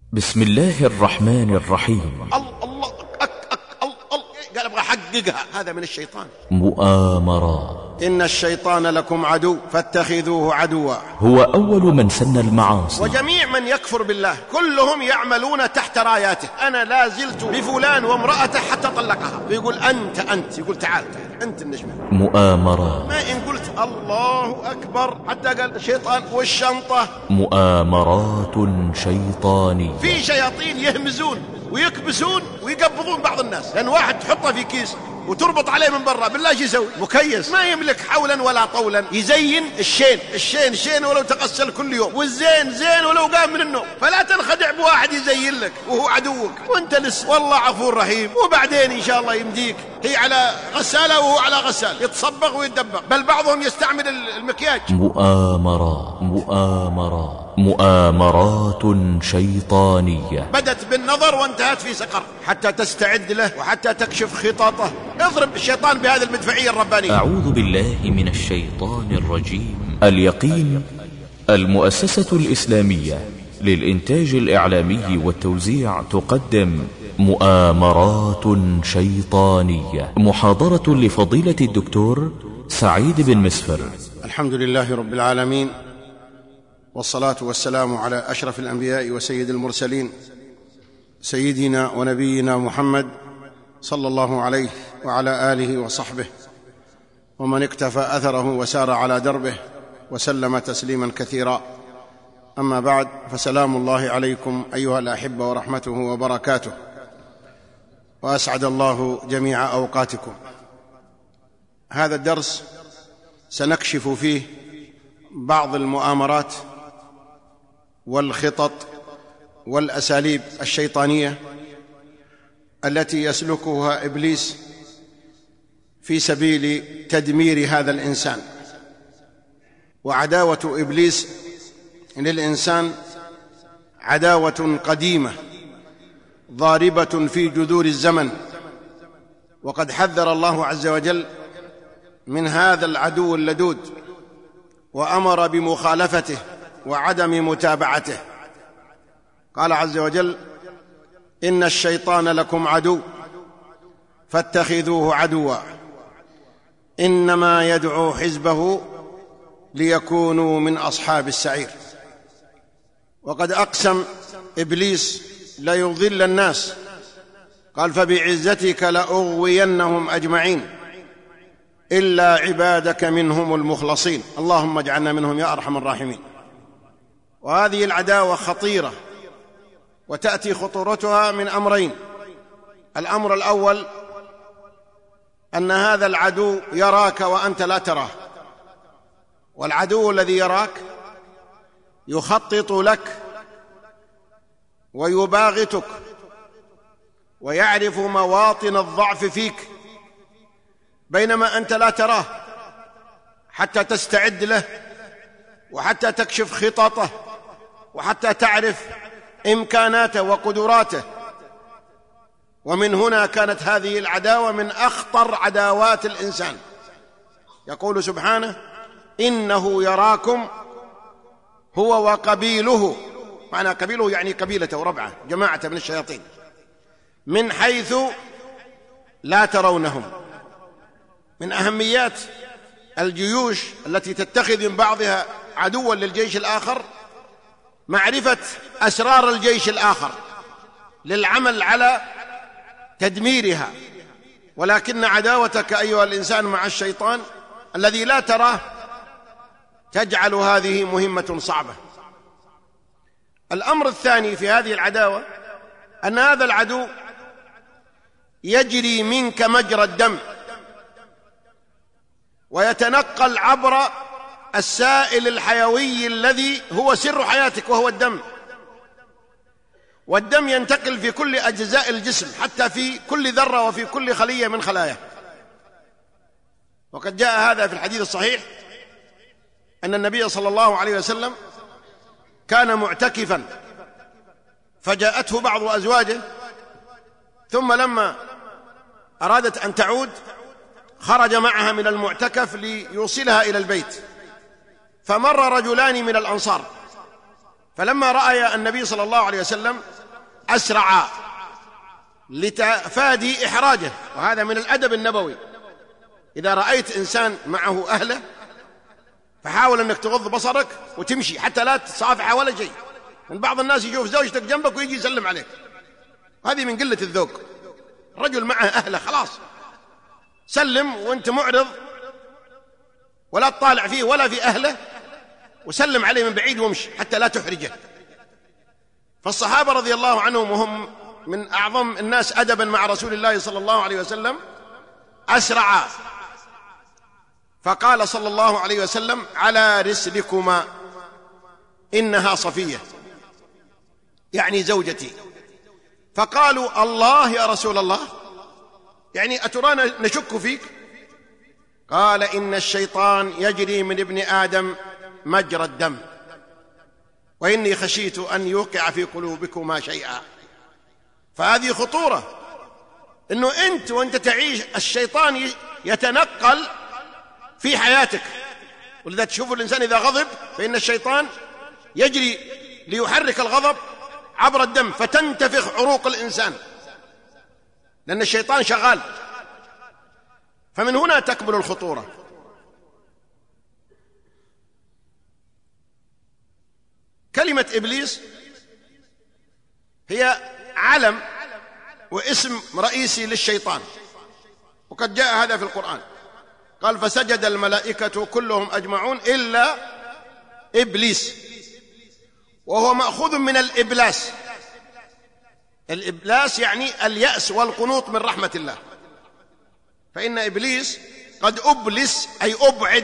بسم الله الرحمن الرحيم. الله قال ابغى احققها، هذا من الشيطان. مؤامرات. إن الشيطان لكم عدو فاتخذوه عدوا. هو أول من سن المعاصي، وجميع من يكفر بالله كلهم يعملون تحت راياته. أنا لا زلت بفلان وامرأته حتى طلقها، ويقول أنت يقول تعال أنت النجمة. مؤامرات. ما إن قلت الله أكبر حتى قال الشيطان والشنطة. مؤامرات شيطانية. في شياطين يهمزون ويكبسون ويقبضون بعض الناس، لأن واحد تحطه في كيس وتربط عليه من برا، بالله شو يسوي؟ مكيس ما يملك حولا ولا طولا. يزين الشين ولو تغسل كل يوم، والزين زين ولو قام من النوم. فلا تنخدع بواحد يزين لك وهو عدوك وانت لسه. والله عفو رحيم، وبعدين ان شاء الله يمديك. هي على غسالة وهو على غسال، يتصبغ ويتدبغ، بل بعضهم يستعمل المكياج. مؤامرات شيطانية. بدت بالنظر وانتهت في سقر، حتى تستعد له وحتى تكشف خططه. اضرب الشيطان بهذه المدفعية الربانية. أعوذ بالله من الشيطان الرجيم. اليقين المؤسسة الإسلامية للإنتاج الإعلامي والتوزيع تقدم مؤامرات شيطانية، محاضرة لفضيلة الدكتور سعيد بن مسفر. الحمد لله رب العالمين، والصلاة والسلام على أشرف الأنبياء وسيد المرسلين، سيدنا ونبينا محمد صلى الله عليه وعلى آله وصحبه ومن اكتفى أثره وسار على دربه وسلم تسليما كثيرا. أما بعد، فسلام الله عليكم أيها الأحبة ورحمته وبركاته، وأسعد الله جميع أوقاتكم. هذا الدرس سنكشف فيه بعض المؤامرات والخطط والأساليب الشيطانية التي يسلكها إبليس في سبيل تدمير هذا الإنسان. وعداوة إبليس للإنسان عداوة قديمة ضاربة في جذور الزمن، وقد حذر الله عز وجل من هذا العدو اللدود، وأمر بمخالفته وعدم متابعته. قال عز وجل: إن الشيطان لكم عدو فاتخذوه عدوا إنما يدعو حزبه ليكونوا من أصحاب السعير. وقد أقسم إبليس ليضل الناس، قال: فبعزتك لأغوينهم أجمعين إلا عبادك منهم المخلصين. اللهم اجعلنا منهم يا أرحم الراحمين. وهذه العداوة خطيرة، وتأتي خطورتها من أمرين. الأمر الأول أن هذا العدو يراك وأنت لا تراه، والعدو الذي يراك يخطط لك ويباغتك ويعرف مواطن الضعف فيك، بينما أنت لا تراه حتى تستعد له وحتى تكشف خططه وحتى تعرف إمكاناته وقدراته. ومن هنا كانت هذه العداوة من أخطر عداوات الإنسان. يقول سبحانه: إنه يراكم هو وقبيله، معنى قبيله يعني قبيلته وربعه، جماعة من الشياطين، من حيث لا ترونهم. من أهميات الجيوش التي تتخذ من بعضها عدوا للجيش الآخر معرفة أسرار الجيش الآخر للعمل على تدميرها. ولكن عداوتك أيها الإنسان مع الشيطان الذي لا تراه تجعل هذه مهمة صعبة. الأمر الثاني في هذه العداوة أن هذا العدو يجري منك مجرى الدم، ويتنقل عبر السائل الحيوي الذي هو سر حياتك وهو الدم. والدم ينتقل في كل أجزاء الجسم، حتى في كل ذرة وفي كل خلية من خلاياه. وقد جاء هذا في الحديث الصحيح أن النبي صلى الله عليه وسلم كان معتكفا، فجاءته بعض أزواجه، ثم لما أرادت أن تعود خرج معها من المعتكف ليوصلها إلى البيت، فمر رجلان من الأنصار، فلما رأي النبي صلى الله عليه وسلم أسرعا لتفادي إحراجه. وهذا من الأدب النبوي، إذا رأيت إنسان معه أهله فحاول أنك تغض بصرك وتمشي حتى لا تصافحه ولا شيء، من بعض الناس يشوف زوجتك جنبك ويجي يسلم عليك، هذه من قلة الذوق. الرجل معه أهله خلاص سلم وانت معرض، ولا تطالع فيه ولا في أهله، وسلم عليه من بعيد وامشي حتى لا تحرجه. فالصحابة رضي الله عنهم وهم من أعظم الناس أدبا مع رسول الله صلى الله عليه وسلم أسرعا، فقال صلى الله عليه وسلم: على رسلكما إنها صفية، يعني زوجتي. فقالوا: الله يا رسول الله، يعني أترانا نشك فيك؟ قال: إن الشيطان يجري من ابن آدم مجرى الدم، وإني خشيت أن يوقع في قلوبكما شيئا. فهذه خطورة، إنه أنت وأنت تعيش الشيطان يتنقل في حياتك. ولذا تشوف الإنسان إذا غضب فإن الشيطان يجري ليحرك الغضب عبر الدم فتنتفخ عروق الإنسان، لأن الشيطان شغال. فمن هنا تكمن الخطورة. كلمة إبليس هي علم واسم رئيسي للشيطان، وقد جاء هذا في القرآن، قال: فسجد الملائكة كلهم أجمعون إلا إبليس، وهو مأخوذ من الإبلاس. الإبلاس يعني اليأس والقنوط من رحمة الله، فإن إبليس قد أبلس أي أبعد،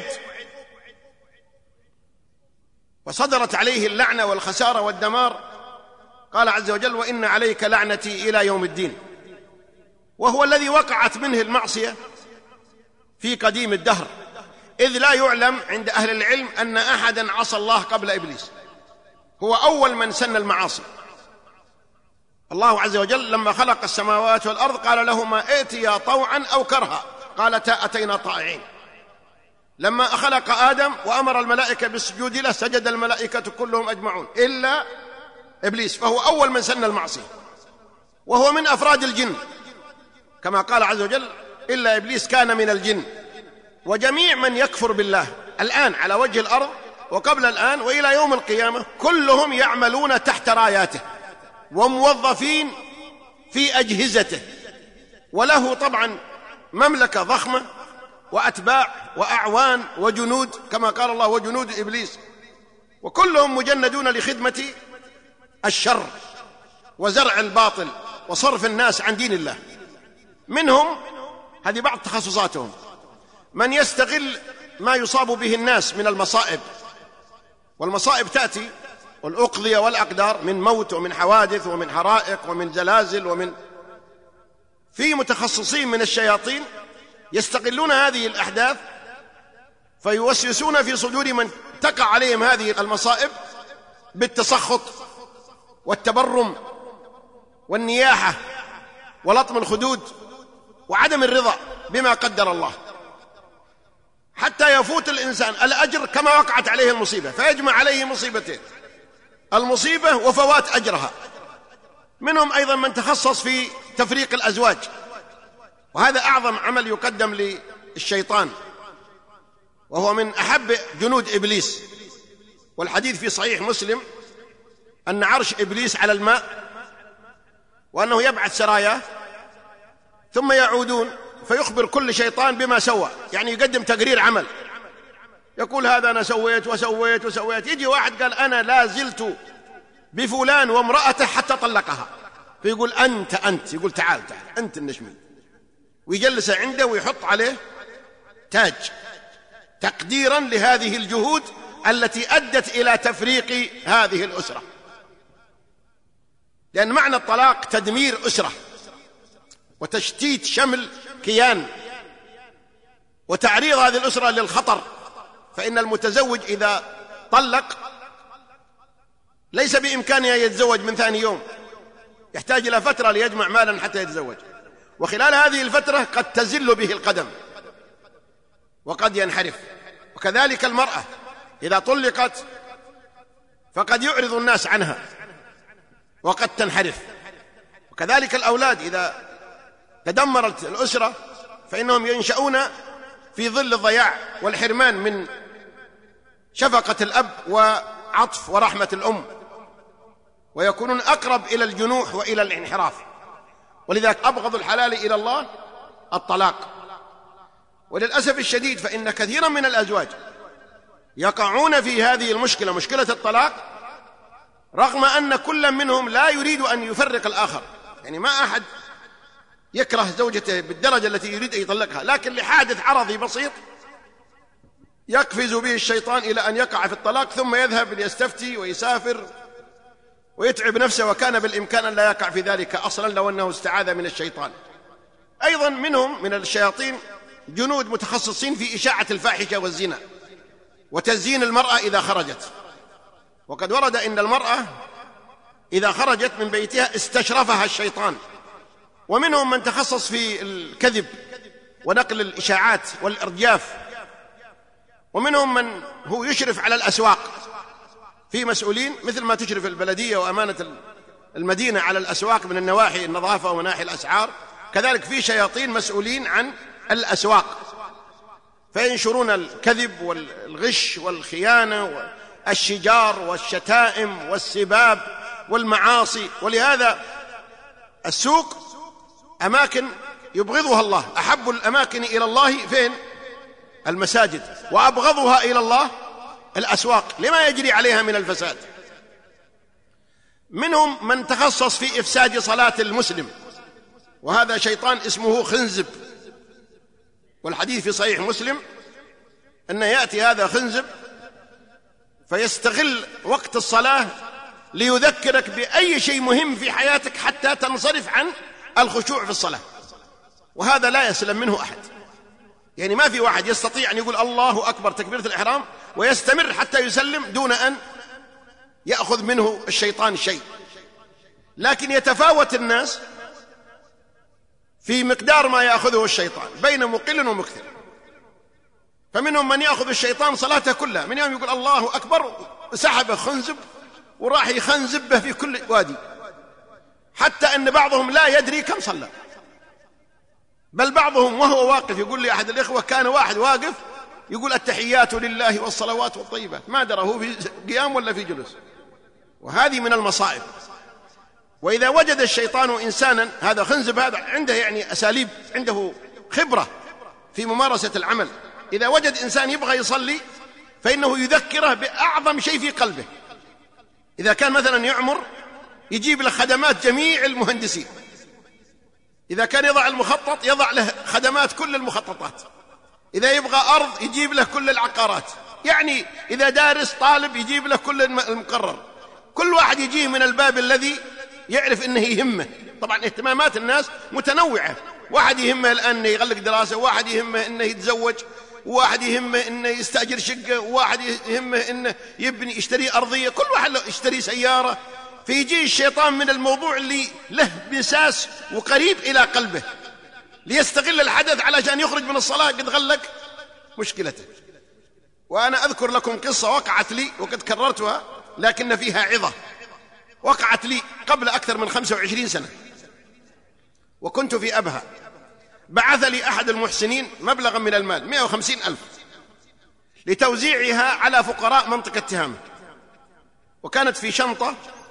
وصدرت عليه اللعنة والخسارة والدمار. قال عز وجل: وإن عليك لعنتي إلى يوم الدين. وهو الذي وقعت منه المعصية في قديم الدهر، إذ لا يعلم عند أهل العلم أن أحدا عصى الله قبل إبليس، هو أول من سن المعاصي. الله عز وجل لما خلق السماوات والأرض قال لهما: ائتيا طوعا أو كرها، قالتا أتينا طائعين. لما خلق آدم وأمر الملائكة بالسجود له سجد الملائكة كلهم أجمعون إلا إبليس، فهو أول من سن المعصية، وهو من أفراد الجن، كما قال عز وجل: إلا إبليس كان من الجن. وجميع من يكفر بالله الآن على وجه الأرض وقبل الآن وإلى يوم القيامة كلهم يعملون تحت راياته وموظفين في أجهزته، وله طبعا مملكة ضخمة وأتباع وأعوان وجنود، كما قال الله: وجنود إبليس، وكلهم مجندون لخدمة الشر وزرع الباطل وصرف الناس عن دين الله. منهم، هذه بعض تخصصاتهم، من يستغل ما يصاب به الناس من المصائب، والمصائب تأتي والأقضية والأقدار من موت ومن حوادث ومن حرائق ومن زلازل في متخصصين من الشياطين يستغلون هذه الأحداث فيوسوسون في صدور من تقع عليهم هذه المصائب بالتسخط والتبرم والنياحة ولطم الخدود وعدم الرضا بما قدر الله، حتى يفوت الإنسان الأجر كما وقعت عليه المصيبة، فيجمع عليه مصيبتين: المصيبة وفوات أجرها. منهم أيضا من تخصص في تفريق الأزواج، وهذا أعظم عمل يقدم للشيطان، وهو من أحب جنود إبليس. والحديث في صحيح مسلم أن عرش إبليس على الماء، وأنه يبعث سراياه ثم يعودون فيخبر كل شيطان بما سوى، يعني يقدم تقرير عمل، يقول: هذا أنا سويت وسويت وسويت. يجي واحد قال: أنا لا زلت بفلان وامرأته حتى طلقها، فيقول: أنت يقول: تعال أنت النشمي، ويجلسه عنده ويحط عليه تاج تقديرا لهذه الجهود التي أدت إلى تفريق هذه الأسرة، لأن معنى الطلاق تدمير أسرة وتشتيت شمل كيان وتعريض هذه الأسرة للخطر. فإن المتزوج إذا طلق ليس بإمكانه أن يتزوج من ثاني يوم، يحتاج إلى فترة ليجمع مالا حتى يتزوج، وخلال هذه الفترة قد تزل به القدم وقد ينحرف. وكذلك المرأة إذا طلقت فقد يعرض الناس عنها وقد تنحرف. وكذلك الأولاد إذا تدمرت الأسرة فإنهم ينشأون في ظل الضياع والحرمان من شفقة الأب وعطف ورحمة الأم، ويكونون أقرب إلى الجنوح وإلى الانحراف. ولذلك أبغض الحلال إلى الله الطلاق. وللأسف الشديد فإن كثيرا من الأزواج يقعون في هذه المشكلة، مشكلة الطلاق، رغم أن كل منهم لا يريد أن يفرق الآخر. يعني ما أحد يكره زوجته بالدرجة التي يريد أن يطلقها، لكن لحادث عرضي بسيط يقفز به الشيطان إلى أن يقع في الطلاق، ثم يذهب ليستفتي ويسافر ويتعب نفسه، وكان بالإمكان أن لا يقع في ذلك أصلا لو أنه استعاذ من الشيطان. أيضا منهم من الشياطين جنود متخصصين في إشاعة الفاحشة والزنا وتزيين المرأة إذا خرجت. وقد ورد إن المرأة إذا خرجت من بيتها استشرفها الشيطان. ومنهم من تخصص في الكذب ونقل الإشاعات والإرجاف. ومنهم من هو يشرف على الأسواق، في مسؤولين مثل ما تشرف البلدية وأمانة المدينة على الأسواق من النواحي النظافة وناحي الأسعار، كذلك في شياطين مسؤولين عن الأسواق، فينشرون الكذب والغش والخيانة والشجار والشتائم والسباب والمعاصي. ولهذا السوق أماكن يبغضها الله. أحب الأماكن إلى الله فين؟ المساجد، وأبغضها إلى الله الأسواق لما يجري عليها من الفساد. منهم من تخصص في إفساد صلاة المسلم، وهذا شيطان اسمه خنزب. والحديث في صحيح مسلم أن يأتي هذا خنزب فيستغل وقت الصلاة ليذكرك بأي شيء مهم في حياتك حتى تنصرف عن الخشوع في الصلاة، وهذا لا يسلم منه أحد. يعني ما في واحد يستطيع أن يقول الله أكبر تكبيرة الإحرام ويستمر حتى يسلم دون أن يأخذ منه الشيطان شيء. لكن يتفاوت الناس في مقدار ما يأخذه الشيطان بين مقل ومكثر. فمنهم من يأخذ الشيطان صلاته كلها، من يوم يقول الله أكبر سحبه خنزب وراح يخنزب به في كل وادي، حتى أن بعضهم لا يدري كم صلى. بل بعضهم وهو واقف يقول لي أحد الإخوة كان واحد واقف يقول التحيات لله والصلوات والطيبات، ما درى هو في قيام ولا في جلوس. وهذه من المصائب. وإذا وجد الشيطان إنسانا، هذا خنزب هذا عنده يعني أساليب، عنده خبرة في ممارسة العمل، إذا وجد إنسان يبغى يصلي فإنه يذكره بأعظم شيء في قلبه. إذا كان مثلا يعمر يجيب له خدمات جميع المهندسين، إذا كان يضع المخطط يضع له خدمات كل المخططات، إذا يبغى أرض يجيب له كل العقارات، يعني إذا دارس طالب يجيب له كل المقرر. كل واحد يجيه من الباب الذي يعرف إنه يهمه. طبعا اهتمامات الناس متنوعة، واحد يهمه الآن إنه يغلق دراسة، واحد يهمه إنه يتزوج، واحد يهمه إنه يستأجر شقة، واحد يهمه إنه يبني يشتري أرضية، كل واحد يشتري سيارة. فيجي الشيطان من الموضوع اللي له مساس وقريب إلى قلبه ليستغل الحدث علشان يخرج من الصلاة قد غلق مشكلته. وأنا أذكر لكم قصة وقعت لي وقد كررتها لكن فيها عظة. وقعت لي قبل أكثر من 25 سنة، وكنت في أبها. بعث لي أحد المحسنين مبلغا من المال 150,000 لتوزيعها على فقراء منطقة تهامة، وكانت في شنطة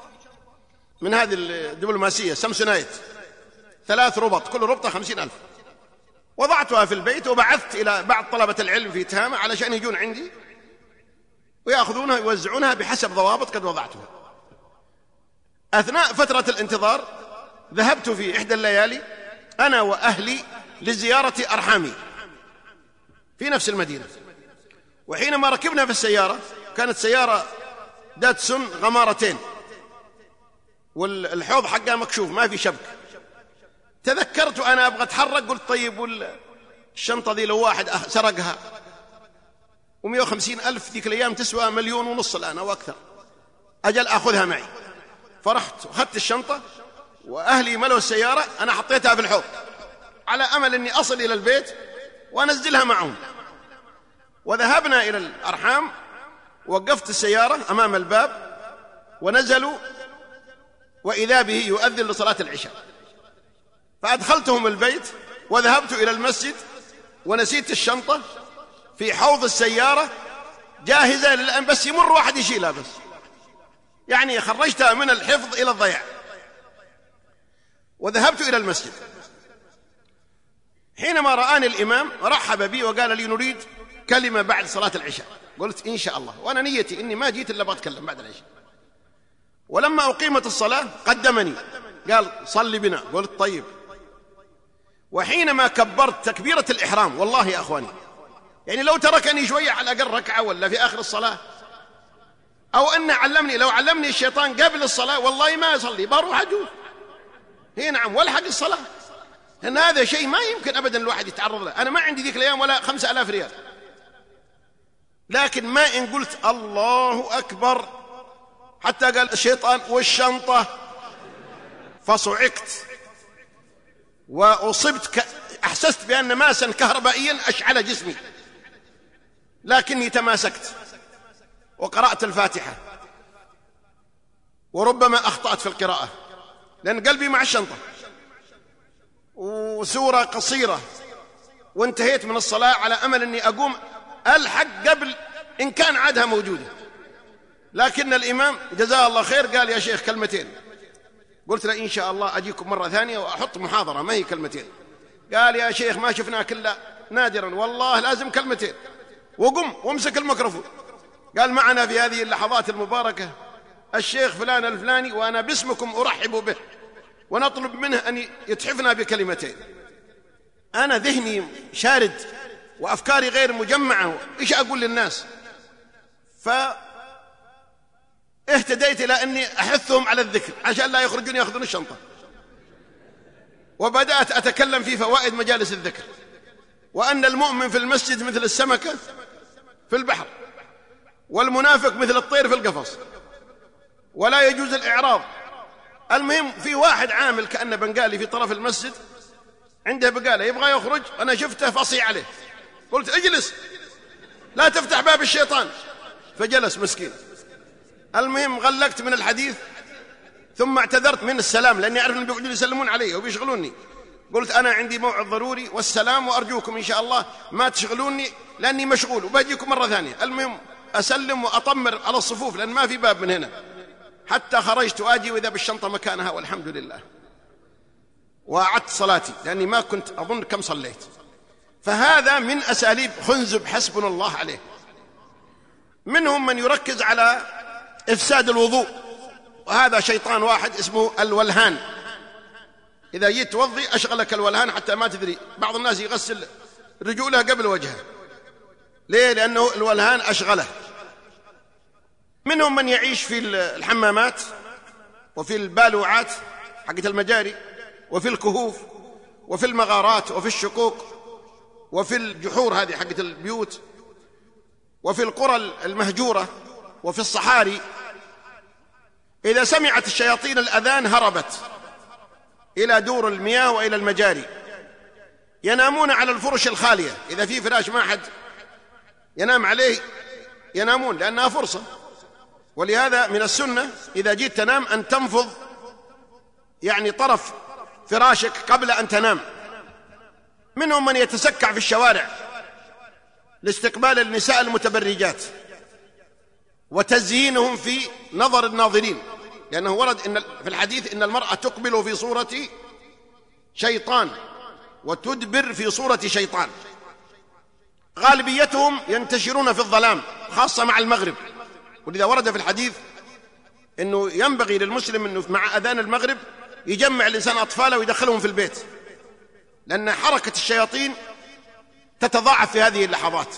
من هذه الدبلوماسية سامسونايت 3 ربط، كل ربطة 50,000. وضعتها في البيت وبعثت إلى بعض طلبة العلم في تهامة علشان يجون عندي ويأخذونها ويوزعونها بحسب ضوابط قد وضعتها. أثناء فترة الانتظار ذهبت في إحدى الليالي أنا وأهلي لزيارة أرحامي في نفس المدينة. وحينما ركبنا في السيارة، كانت سيارة داتسون غمارتين والحوض حقها مكشوف ما في شبك، تذكرت أنا أبغى أتحرك، قلت طيب الشنطة ذي لو واحد سرقها، و150,000 ذيك الأيام تسوى 1.5 مليون الآن أو أكثر، أجل أخذها معي. فرحت وأخذت الشنطة وأهلي ملوا السيارة، أنا حطيتها في الحوض على أمل أني أصل إلى البيت وأنزلها معهم. وذهبنا إلى الأرحام، وقفت السيارة أمام الباب ونزلوا، وإذا به يؤذن لصلاة العشاء. فأدخلتهم البيت وذهبت إلى المسجد ونسيت الشنطة في حوض السيارة جاهزة للآن، بس يمر واحد يشيلها بس، يعني خرجتها من الحفظ إلى الضياع. وذهبت إلى المسجد. حينما رآني الإمام رحب بي وقال لي نريد كلمة بعد صلاة العشاء. قلت إن شاء الله، وأنا نيتي إني ما جيت إلا بتكلم بعد العشاء. ولما أقيمت الصلاة قدمني قال صلي بنا. قلت طيب. وحينما كبرت تكبيرة الإحرام، والله يا أخواني يعني لو تركني شوية على الأقل ركعة ولا في آخر الصلاة، أو أن علمني، لو علمني الشيطان قبل الصلاة والله ما أصلي، بروح أجوز هي نعم والحق الصلاة، لأن هذا شيء ما يمكن أبدا الواحد يتعرض له. أنا ما عندي ذيك الأيام ولا 5000 ريال، لكن ما إن قلت الله أكبر حتى قال الشيطان والشنطة فصعقت وأصبت أحسست بأن ماسا كهربائيا أشعل جسمي، لكني تماسكت وقرأت الفاتحة، وربما أخطأت في القراءة لأن قلبي مع الشنطة، وسورة قصيرة، وانتهيت من الصلاة على أمل أني أقوم ألحق قبل إن كان عادها موجودة. لكن الإمام جزاه الله خير قال يا شيخ كلمتين. قلت له إن شاء الله أجيكم مرة ثانية وأحط محاضرة ما هي كلمتين. قال يا شيخ ما شفناك إلا نادرا، والله لازم كلمتين. وقم وامسك الميكروفون. قال معنا في هذه اللحظات المباركة الشيخ فلان الفلاني، وأنا باسمكم أرحب به ونطلب منه أن يتحفنا بكلمتين. أنا ذهني شارد وأفكاري غير مجمعة، إيش أقول للناس؟ فاهتديت إلى أني أحثهم على الذكر عشان لا يخرجون يأخذون الشنطة، وبدأت أتكلم في فوائد مجالس الذكر، وأن المؤمن في المسجد مثل السمكة في البحر، والمنافق مثل الطير في القفص، ولا يجوز الإعراض. المهم في واحد عامل كأنه بنغالي في طرف المسجد عنده بقالة يبغى يخرج، أنا شفته فصي عليه، قلت اجلس لا تفتح باب الشيطان، فجلس مسكين. المهم غلقت من الحديث ثم اعتذرت من السلام لأني أعرف أنهم بيقعدون يسلمون علي وبيشغلوني. قلت أنا عندي موعد ضروري والسلام، وأرجوكم إن شاء الله ما تشغلوني لأني مشغول وبجيكم مرة ثانية. المهم أسلم وأطمر على الصفوف لأن ما في باب من هنا، حتى خرجت وآجي وإذا بالشنطة مكانها والحمد لله. وأعدت صلاتي لأني ما كنت أظن كم صليت. فهذا من أساليب خنزب حسبنا الله عليه. منهم من يركز على إفساد الوضوء، وهذا شيطان واحد اسمه الولهان. إذا جيت توضي أشغلك الولهان حتى ما تدري. بعض الناس يغسل رجوله قبل وجهه، ليه؟ لأنه الولهان أشغله. منهم من يعيش في الحمامات وفي البالوعات حقت المجاري وفي الكهوف وفي المغارات وفي الشقوق وفي الجحور هذه حقت البيوت وفي القرى المهجورة وفي الصحاري. إذا سمعت الشياطين الأذان هربت إلى دور المياه وإلى المجاري. ينامون على الفرش الخالية، إذا في فراش ما أحد ينام عليه ينامون لأنها فرصة. ولهذا من السنة إذا جيت تنام أن تنفض يعني طرف فراشك قبل أن تنام. منهم من يتسكع في الشوارع لاستقبال النساء المتبرجات وتزيينهم في نظر الناظرين، لأنه ورد في الحديث إن المرأة تقبل في صورة شيطان وتدبر في صورة شيطان. غالبيتهم ينتشرون في الظلام خاصة مع المغرب، ولذا ورد في الحديث أنه ينبغي للمسلم أنه مع أذان المغرب يجمع الإنسان أطفاله ويدخلهم في البيت، لأن حركة الشياطين تتضاعف في هذه اللحظات.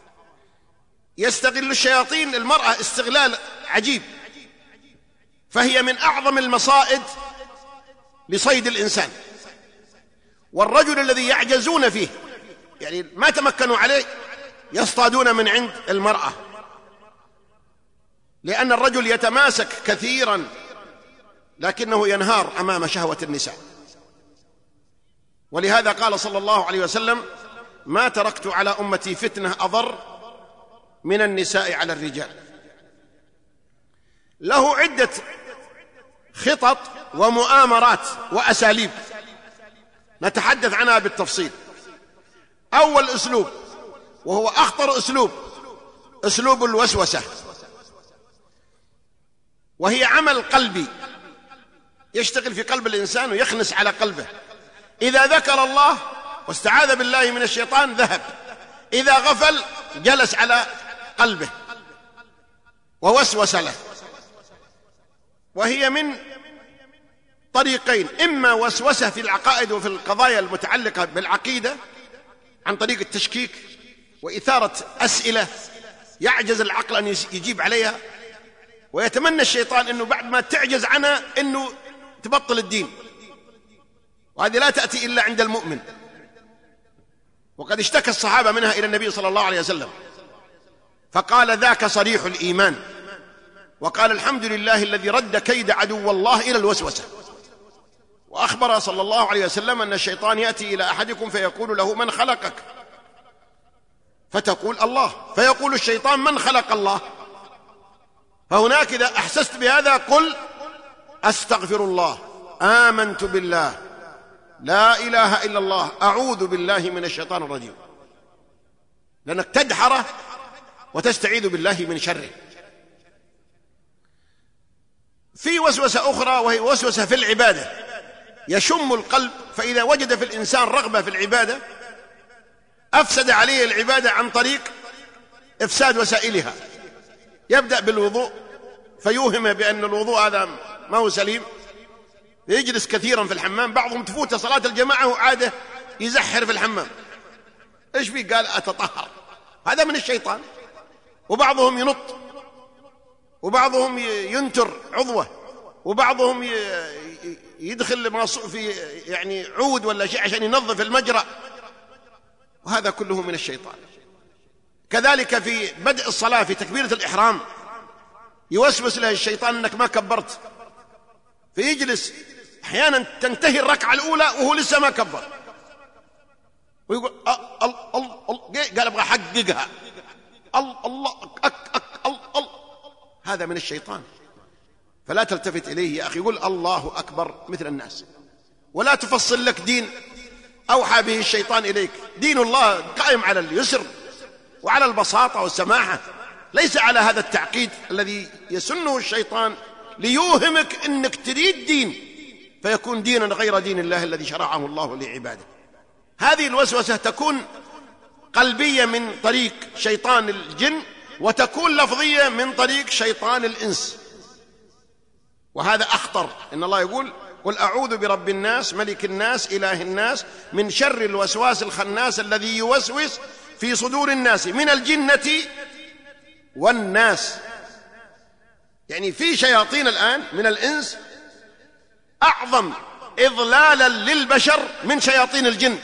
يستغل الشياطين المرأة استغلال عجيب، فهي من أعظم المصائد لصيد الإنسان. والرجل الذي يعجزون فيه يعني ما تمكنوا عليه يصطادون من عند المرأة، لأن الرجل يتماسك كثيرا لكنه ينهار أمام شهوة النساء. ولهذا قال صلى الله عليه وسلم: ما تركت على أمتي فتنة أضر من النساء على الرجال. له عدة خطط ومؤامرات وأساليب نتحدث عنها بالتفصيل. أول أسلوب، وهو أخطر أسلوب، أسلوب الوسوسة، وهي عمل قلبي يشتغل في قلب الإنسان ويخنس على قلبه. إذا ذكر الله واستعاذ بالله من الشيطان ذهب، إذا غفل جلس على قلبه ووسوس له. وهي من طريقين: إما وسوسة في العقائد وفي القضايا المتعلقة بالعقيدة عن طريق التشكيك وإثارة أسئلة يعجز العقل أن يجيب عليها، ويتمنى الشيطان أنه بعد ما تعجز عنها أنه تبطل الدين، وهذه لا تأتي إلا عند المؤمن. وقد اشتكى الصحابة منها إلى النبي صلى الله عليه وسلم فقال: ذاك صريح الإيمان. وقال: الحمد لله الذي رد كيد عدو الله إلى الوسوسة. وأخبر صلى الله عليه وسلم أن الشيطان يأتي إلى أحدكم فيقول له: من خلقك؟ فتقول: الله. فيقول الشيطان: من خلق الله؟ فهناك إذا أحسست بهذا قل: أستغفر الله، آمنت بالله، لا إله إلا الله، أعوذ بالله من الشيطان الرجيم، لأنك تدحره وتستعيذ بالله من شره. في وسوسة أخرى وهي وسوسة في العبادة، يشم القلب، فإذا وجد في الإنسان رغبة في العبادة أفسد عليه العبادة عن طريق إفساد وسائلها. يبدأ بالوضوء فيوهم بأن الوضوء هذا ما هو سليم، يجلس كثيرا في الحمام، بعضهم تفوت صلاة الجماعة وعاده يزحر في الحمام. إيش فيه؟ قال: أتطهر. هذا من الشيطان. وبعضهم ينط، وبعضهم ينتر عضوه، وبعضهم يدخل في يعني عود ولا شيء عشان ينظف المجرى، وهذا كله من الشيطان. كذلك في بدء الصلاة في تكبيرة الإحرام يوسوس له الشيطان أنك ما كبرت، فيجلس أحيانا تنتهي الركعة الأولى وهو لسه ما كبر، ويقول: قال أبغى أحققها، الله هذا من الشيطان. فلا تلتفت إليه يا أخي، يقول الله أكبر مثل الناس، ولا تفصل لك دين أوحى به الشيطان إليك. دين الله قائم على اليسر وعلى البساطة والسماحة، ليس على هذا التعقيد الذي يسنه الشيطان ليوهمك أنك تريد دين فيكون دينا غير دين الله الذي شرعه الله لعباده. هذه الوسوسة تكون قلبية من طريق شيطان الجن، وتكون لفظية من طريق شيطان الإنس، وهذا أخطر. إن الله يقول: قل أعوذ برب الناس ملك الناس إله الناس من شر الوسواس الخناس الذي يوسوس في صدور الناس من الجنة والناس. يعني في شياطين الآن من الإنس أعظم إضلالا للبشر من شياطين الجن،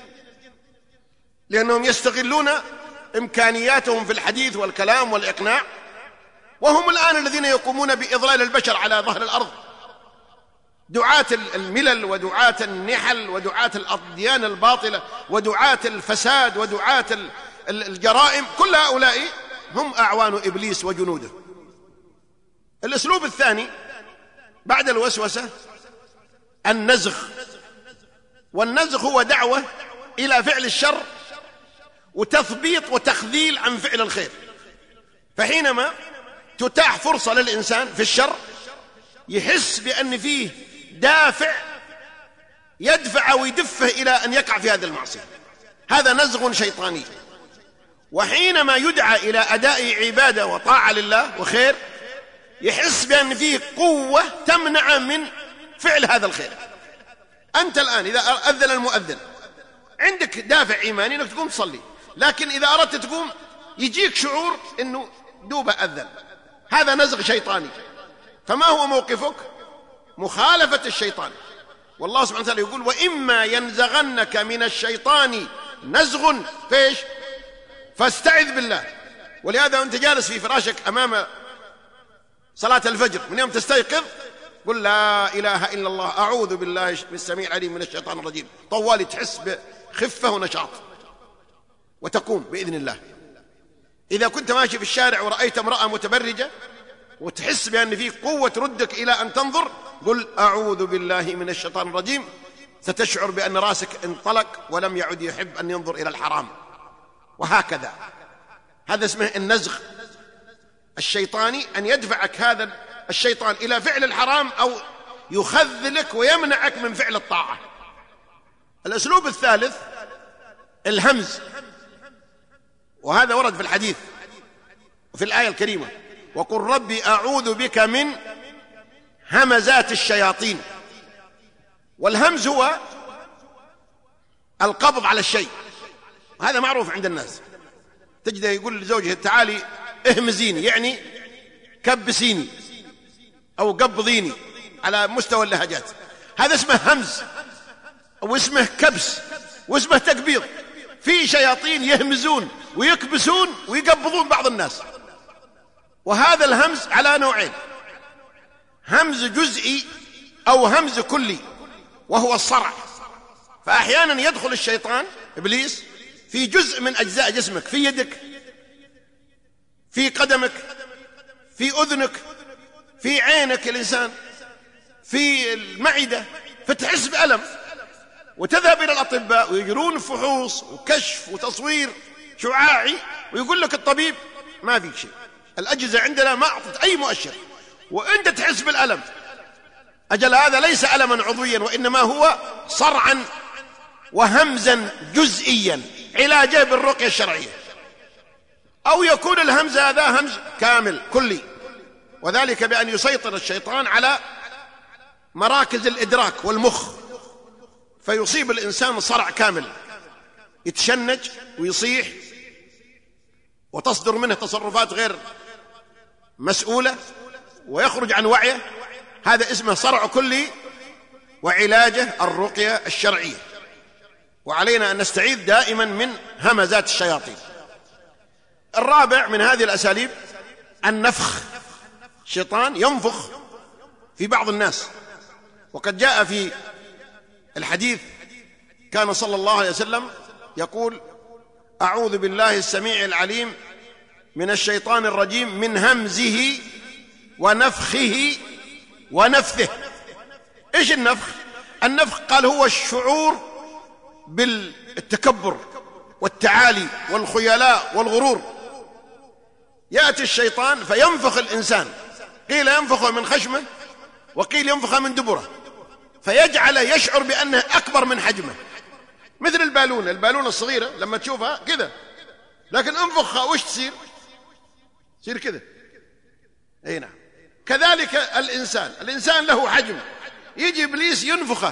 لأنهم يستغلون إمكانياتهم في الحديث والكلام والإقناع، وهم الآن الذين يقومون بإضلال البشر على ظهر الأرض. دعاة الملل ودعاة النحل ودعاة الأديان الباطلة ودعاة الفساد ودعاة الجرائم، كل هؤلاء هم أعوان إبليس وجنوده. الأسلوب الثاني بعد الوسوسة النزغ، والنزغ هو دعوة إلى فعل الشر وتثبيط وتخذيل عن فعل الخير. فحينما تتاح فرصة للإنسان في الشر يحس بأن فيه دافع يدفع ويدفه إلى أن يقع في هذه المعصية، هذا نزغ شيطاني. وحينما يدعى إلى أداء عبادة وطاعة لله وخير يحس بأن فيه قوة تمنع من فعل هذا الخير. أنت الآن إذا أذن المؤذن عندك دافع إيماني أنك تقوم تصلي، لكن إذا أردت تقوم يجيك شعور أنه دوب أذن، هذا نزغ شيطاني. فما هو موقفك؟ مخالفة الشيطان. والله سبحانه وتعالى يقول: وإما ينزغنك من الشيطان نزغ فيش فاستعذ بالله. ولهذا أنت جالس في فراشك أمام صلاة الفجر من يوم تستيقظ قل: لا إله إلا الله، أعوذ بالله السميع العليم من الشيطان الرجيم، طوالي تحس بخفة ونشاط وتقوم بإذن الله. إذا كنت ماشي في الشارع ورأيت امرأة متبرجة وتحس بأن فيه قوة تردك إلى أن تنظر قل: أعوذ بالله من الشيطان الرجيم، ستشعر بأن راسك انطلق ولم يعد يحب أن ينظر إلى الحرام، وهكذا. هذا اسمه النزغ الشيطاني، أن يدفعك هذا الشيطان إلى فعل الحرام أو يخذلك ويمنعك من فعل الطاعة. الأسلوب الثالث الهمز، وهذا ورد في الحديث وفي الآية الكريمة: وقل ربي أعوذ بك من همزات الشياطين. والهمز هو القبض على الشيء، وهذا معروف عند الناس. تجده يقول لزوجه تعالي اهمزيني، يعني كبسيني أو قبضيني على مستوى اللهجات. هذا اسمه همز، واسمه كبس، واسمه تقبيض. في شياطين يهمزون ويكبسون ويقبضون بعض الناس. وهذا الهمز على نوعين: همز جزئي أو همز كلي، وهو الصرع. فأحيانا يدخل الشيطان إبليس في جزء من أجزاء جسمك، في يدك، في قدمك، في أذنك، في عينك الإنسان، في المعدة، فتحس بألم وتذهب إلى الأطباء ويجرون فحوص وكشف وتصوير شعاعي، ويقول لك الطبيب ما فيك شيء، الأجهزة عندنا ما أعطت أي مؤشر، وأنت تحس بالألم. أجل هذا ليس ألما عضويا، وإنما هو صرعا وهمزا جزئيا، علاجه بالرقية الشرعية. أو يكون الهمز هذا همز كامل كلي، وذلك بأن يسيطر الشيطان على مراكز الإدراك والمخ، فيصيب الإنسان صرع كامل، يتشنج ويصيح وتصدر منه تصرفات غير مسؤولة ويخرج عن وعيه. هذا اسمه صرع كلي، وعلاجه الرقية الشرعية. وعلينا أن نستعيذ دائما من همزات الشياطين. الرابع من هذه الأساليب النفخ. الشيطان ينفخ في بعض الناس، وقد جاء في الحديث كان صلى الله عليه وسلم يقول: أعوذ بالله السميع العليم من الشيطان الرجيم من همزه ونفخه ونفثه. إيش النفخ؟ النفخ قال هو الشعور بالتكبر والتعالي والخيلاء والغرور. يأتي الشيطان فينفخ الإنسان، قيل ينفخه من خشمه وقيل ينفخه من دبره، فيجعل يشعر بأنه أكبر من حجمه، مثل البالونة الصغيرة لما تشوفها كذا، لكن انفخها وش تصير؟ تصير كذا. أي نعم. كذلك الإنسان له حجم، يجي إبليس ينفخه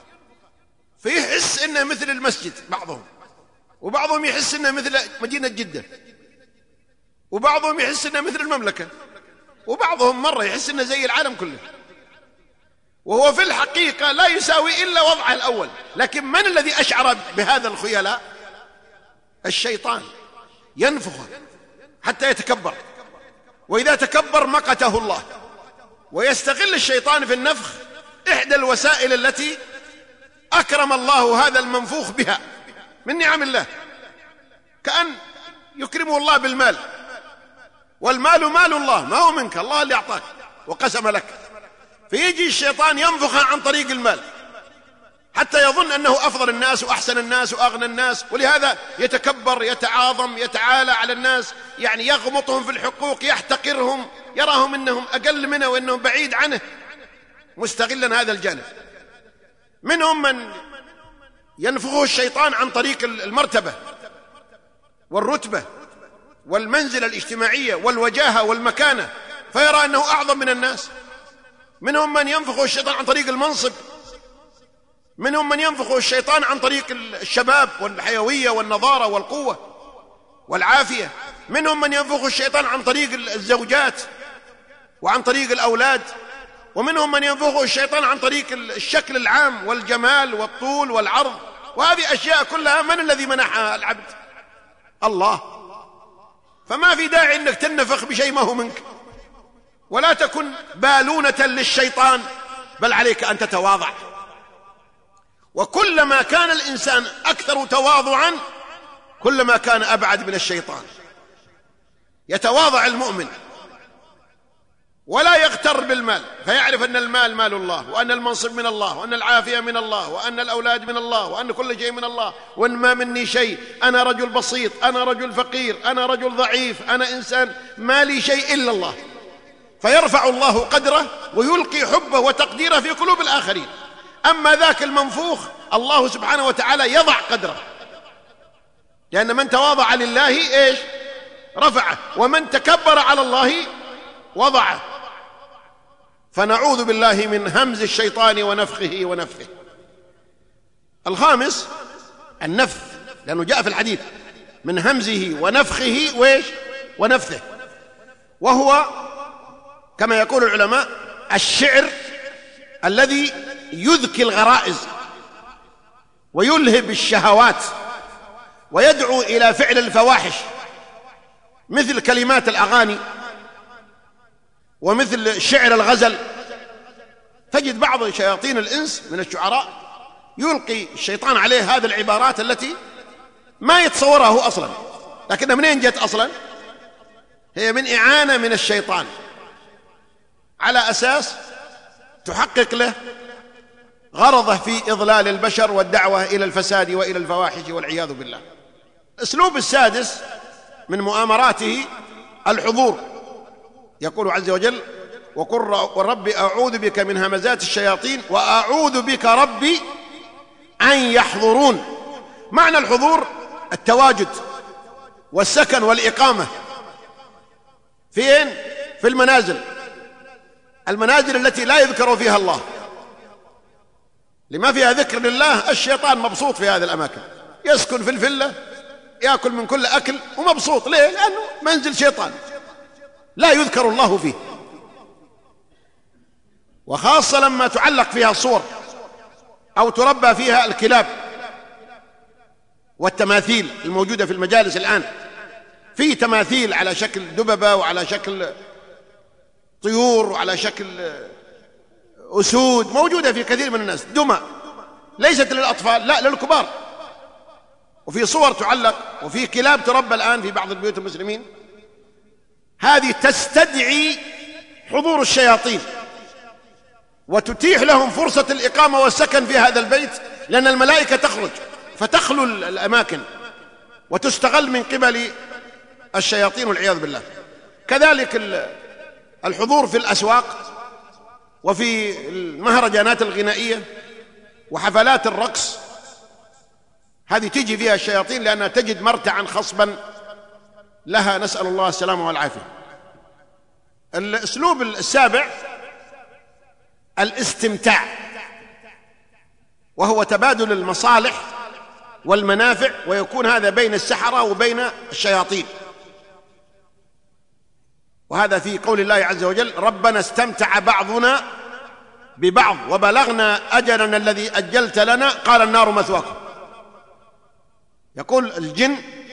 فيحس إنه مثل المسجد وبعضهم يحس إنه مثل مدينة جدة، وبعضهم يحس إنه مثل المملكة، وبعضهم مرة يحس إنه زي العالم كله، وهو في الحقيقة لا يساوي إلا وضعه الأول. لكن من الذي أشعر بهذا الخيلاء؟ الشيطان، ينفخه حتى يتكبر، وإذا تكبر مقته الله. ويستغل الشيطان في النفخ إحدى الوسائل التي أكرم الله هذا المنفوخ بها من نعم الله، كأن يكرمه الله بالمال، والمال مال الله، ما هو منك، الله اللي أعطاك وقسم لك. فيجي الشيطان ينفخ عن طريق المال حتى يظن أنه أفضل الناس وأحسن الناس وأغنى الناس، ولهذا يتكبر، يتعاظم، يتعالى على الناس، يعني يغمطهم في الحقوق، يحتقرهم، يراهم أنهم أقل منه وأنهم بعيد عنه، مستغلا هذا الجانب. منهم من ينفخه الشيطان عن طريق المرتبة والرتبة والمنزلة الاجتماعية والوجاهة والمكانة، فيرى أنه أعظم من الناس. منهم من ينفخه الشيطان عن طريق المنصب، منهم من ينفخه الشيطان عن طريق الشباب والحيوية والنضارة والقوة والعافية، منهم من ينفخه الشيطان عن طريق الزوجات وعن طريق الأولاد، ومنهم من ينفخه الشيطان عن طريق الشكل العام والجمال والطول والعرض. وهذه أشياء كلها من الذي منحها العبد؟ الله. فما في داعي أنك تنفخ بشيء ما هو منك، ولا تكن بالونة للشيطان، بل عليك أن تتواضع. وكلما كان الإنسان أكثر تواضعا كلما كان أبعد من الشيطان. يتواضع المؤمن ولا يغتر بالمال، فيعرف أن المال مال الله، وأن المنصب من الله، وأن العافية من الله، وأن الأولاد من الله، وأن كل شيء من الله، وأن ما مني شيء، أنا رجل بسيط، أنا رجل فقير، أنا رجل ضعيف، أنا إنسان ما لي شيء إلا الله، فيرفع الله قدره ويلقي حبه وتقديره في قلوب الآخرين. أما ذاك المنفوخ الله سبحانه وتعالى يضع قدره، لأن من تواضع لله إيش؟ رفعه، ومن تكبر على الله وضعه. فنعوذ بالله من همز الشيطان ونفخه ونفثه. الخامس النفث، لأنه جاء في الحديث من همزه ونفخه وإيش؟ ونفثه، وهو كما يقول العلماء الشعر الذي يذكي الغرائز ويلهب الشهوات ويدعو إلى فعل الفواحش، مثل كلمات الأغاني ومثل شعر الغزل. تجد بعض شياطين الإنس من الشعراء يلقي الشيطان عليه هذه العبارات التي ما يتصورها هو أصلا، لكنها منين جت أصلا؟ هي من إعانة من الشيطان على أساس تحقق له غرضه في إضلال البشر والدعوة إلى الفساد وإلى الفواحش والعياذ بالله. الأسلوب السادس من مؤامراته الحضور. يقول عز وجل: وقل رب أعوذ بك من همزات الشياطين وأعوذ بك ربي أن يحضرون. معنى الحضور التواجد والسكن والإقامة. فين؟ في المنازل، المنازل التي لا يذكر فيها الله، لما فيها ذكر لله. الشيطان مبسوط في هذه الأماكن، يسكن في الفلة، يأكل من كل أكل ومبسوط. ليه؟ لأنه منزل شيطان لا يذكر الله فيه، وخاصة لما تعلق فيها الصور أو تربى فيها الكلاب والتماثيل الموجودة في المجالس الآن. في تماثيل على شكل دببة وعلى شكل طيور وعلى شكل أسود موجودة في كثير من الناس، دمى ليست للأطفال، لا للكبار. وفي صور تعلق، وفي كلاب تربى الآن في بعض البيوت المسلمين. هذه تستدعي حضور الشياطين وتتيح لهم فرصة الإقامة والسكن في هذا البيت، لأن الملائكة تخرج فتخلو الأماكن وتستغل من قبل الشياطين والعياذ بالله. كذلك الحضور في الأسواق وفي المهرجانات الغنائية وحفلات الرقص، هذه تيجي فيها الشياطين لأنها تجد مرتعا خصبا لها، نسأل الله السلامة والعافية. الأسلوب السابع الاستمتاع، وهو تبادل المصالح والمنافع، ويكون هذا بين السحرة وبين الشياطين. وهذا في قول الله عز وجل: ربنا استمتع بعضنا ببعض وبلغنا أجلنا الذي أجلت لنا قال النار مثواكم. يقول الجن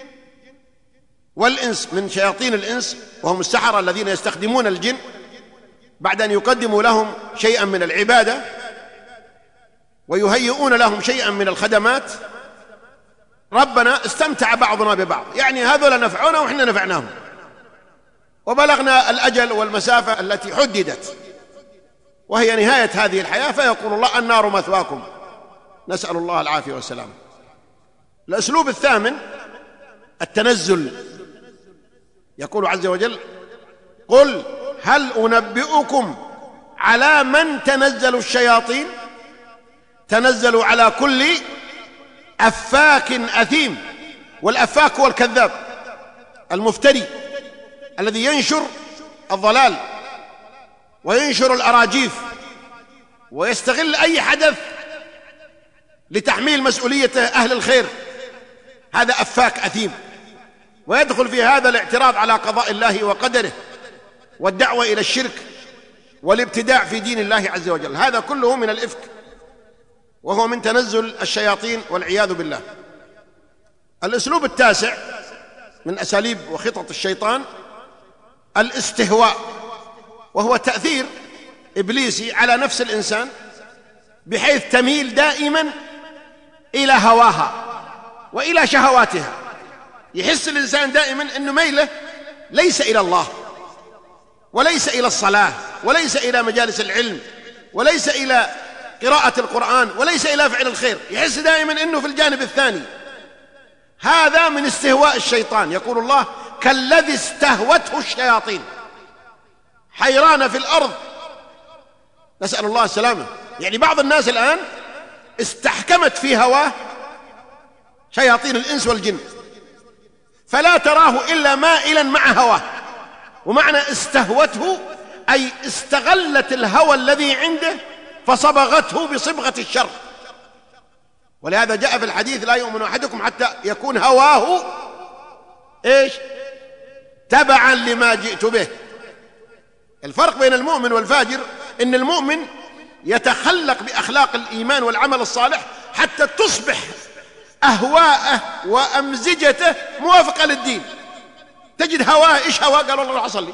والإنس من شياطين الإنس، وهم السحرة الذين يستخدمون الجن بعد أن يقدموا لهم شيئا من العبادة ويهيئون لهم شيئا من الخدمات: ربنا استمتع بعضنا ببعض، يعني هذول نفعونا وإحنا نفعناهم، وبلغنا الأجل والمسافة التي حددت وهي نهاية هذه الحياة، فيقول الله النار مثواكم، نسأل الله العافية والسلام. الأسلوب الثامن التنزل. يقول عز وجل: قل هل أنبئكم على من تنزل الشياطين؟ تنزل على كل أفاك أثيم. والأفاك هو الكذاب المفتري الذي ينشر الضلال وينشر الأراجيف ويستغل أي حدث لتحميل مسؤولية أهل الخير. هذا أفاك أثيم، ويدخل في هذا الاعتراض على قضاء الله وقدره والدعوة إلى الشرك والابتداع في دين الله عز وجل. هذا كله من الإفك، وهو من تنزل الشياطين والعياذ بالله. الأسلوب التاسع من أساليب وخطط الشيطان الاستهواء، وهو تأثير إبليسي على نفس الإنسان بحيث تميل دائما إلى هواها وإلى شهواتها. يحس الإنسان دائما أنه ميله ليس إلى الله وليس إلى الصلاة، وليس إلى مجالس العلم، وليس إلى قراءة القرآن، وليس إلى فعل الخير، يحس دائما أنه في الجانب الثاني. هذا من استهواء الشيطان. يقول الله: كالذي استهوته الشياطين، حيران في الأرض، نسأل الله السلامة. يعني بعض الناس الآن استحكمت في هواه شياطين الإنس والجن، فلا تراه إلا مائلا مع هواه. ومعنى استهوته أي استغلت الهوى الذي عنده فصبغته بصبغة الشر. ولهذا جاء في الحديث: لا يؤمن أحدكم حتى يكون هواه إيش؟ تبعا لما جئت به. الفرق بين المؤمن والفاجر إن المؤمن يتخلق بأخلاق الإيمان والعمل الصالح حتى تصبح أهواءه وأمزجته موافقة للدين. تجد هواه إيش هواه؟ قال والله راح أصلي.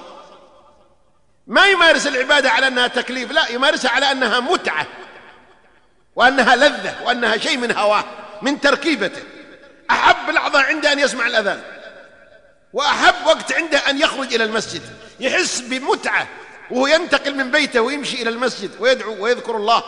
ما يمارس العبادة على أنها تكليف، لا، يمارسها على أنها متعة وأنها لذة وأنها شيء من هواه، من تركيبته. أحب لحظة عنده أن يسمع الأذان، وأحب وقت عنده أن يخرج إلى المسجد، يحس بمتعة وهو ينتقل من بيته ويمشي إلى المسجد ويدعو ويذكر الله.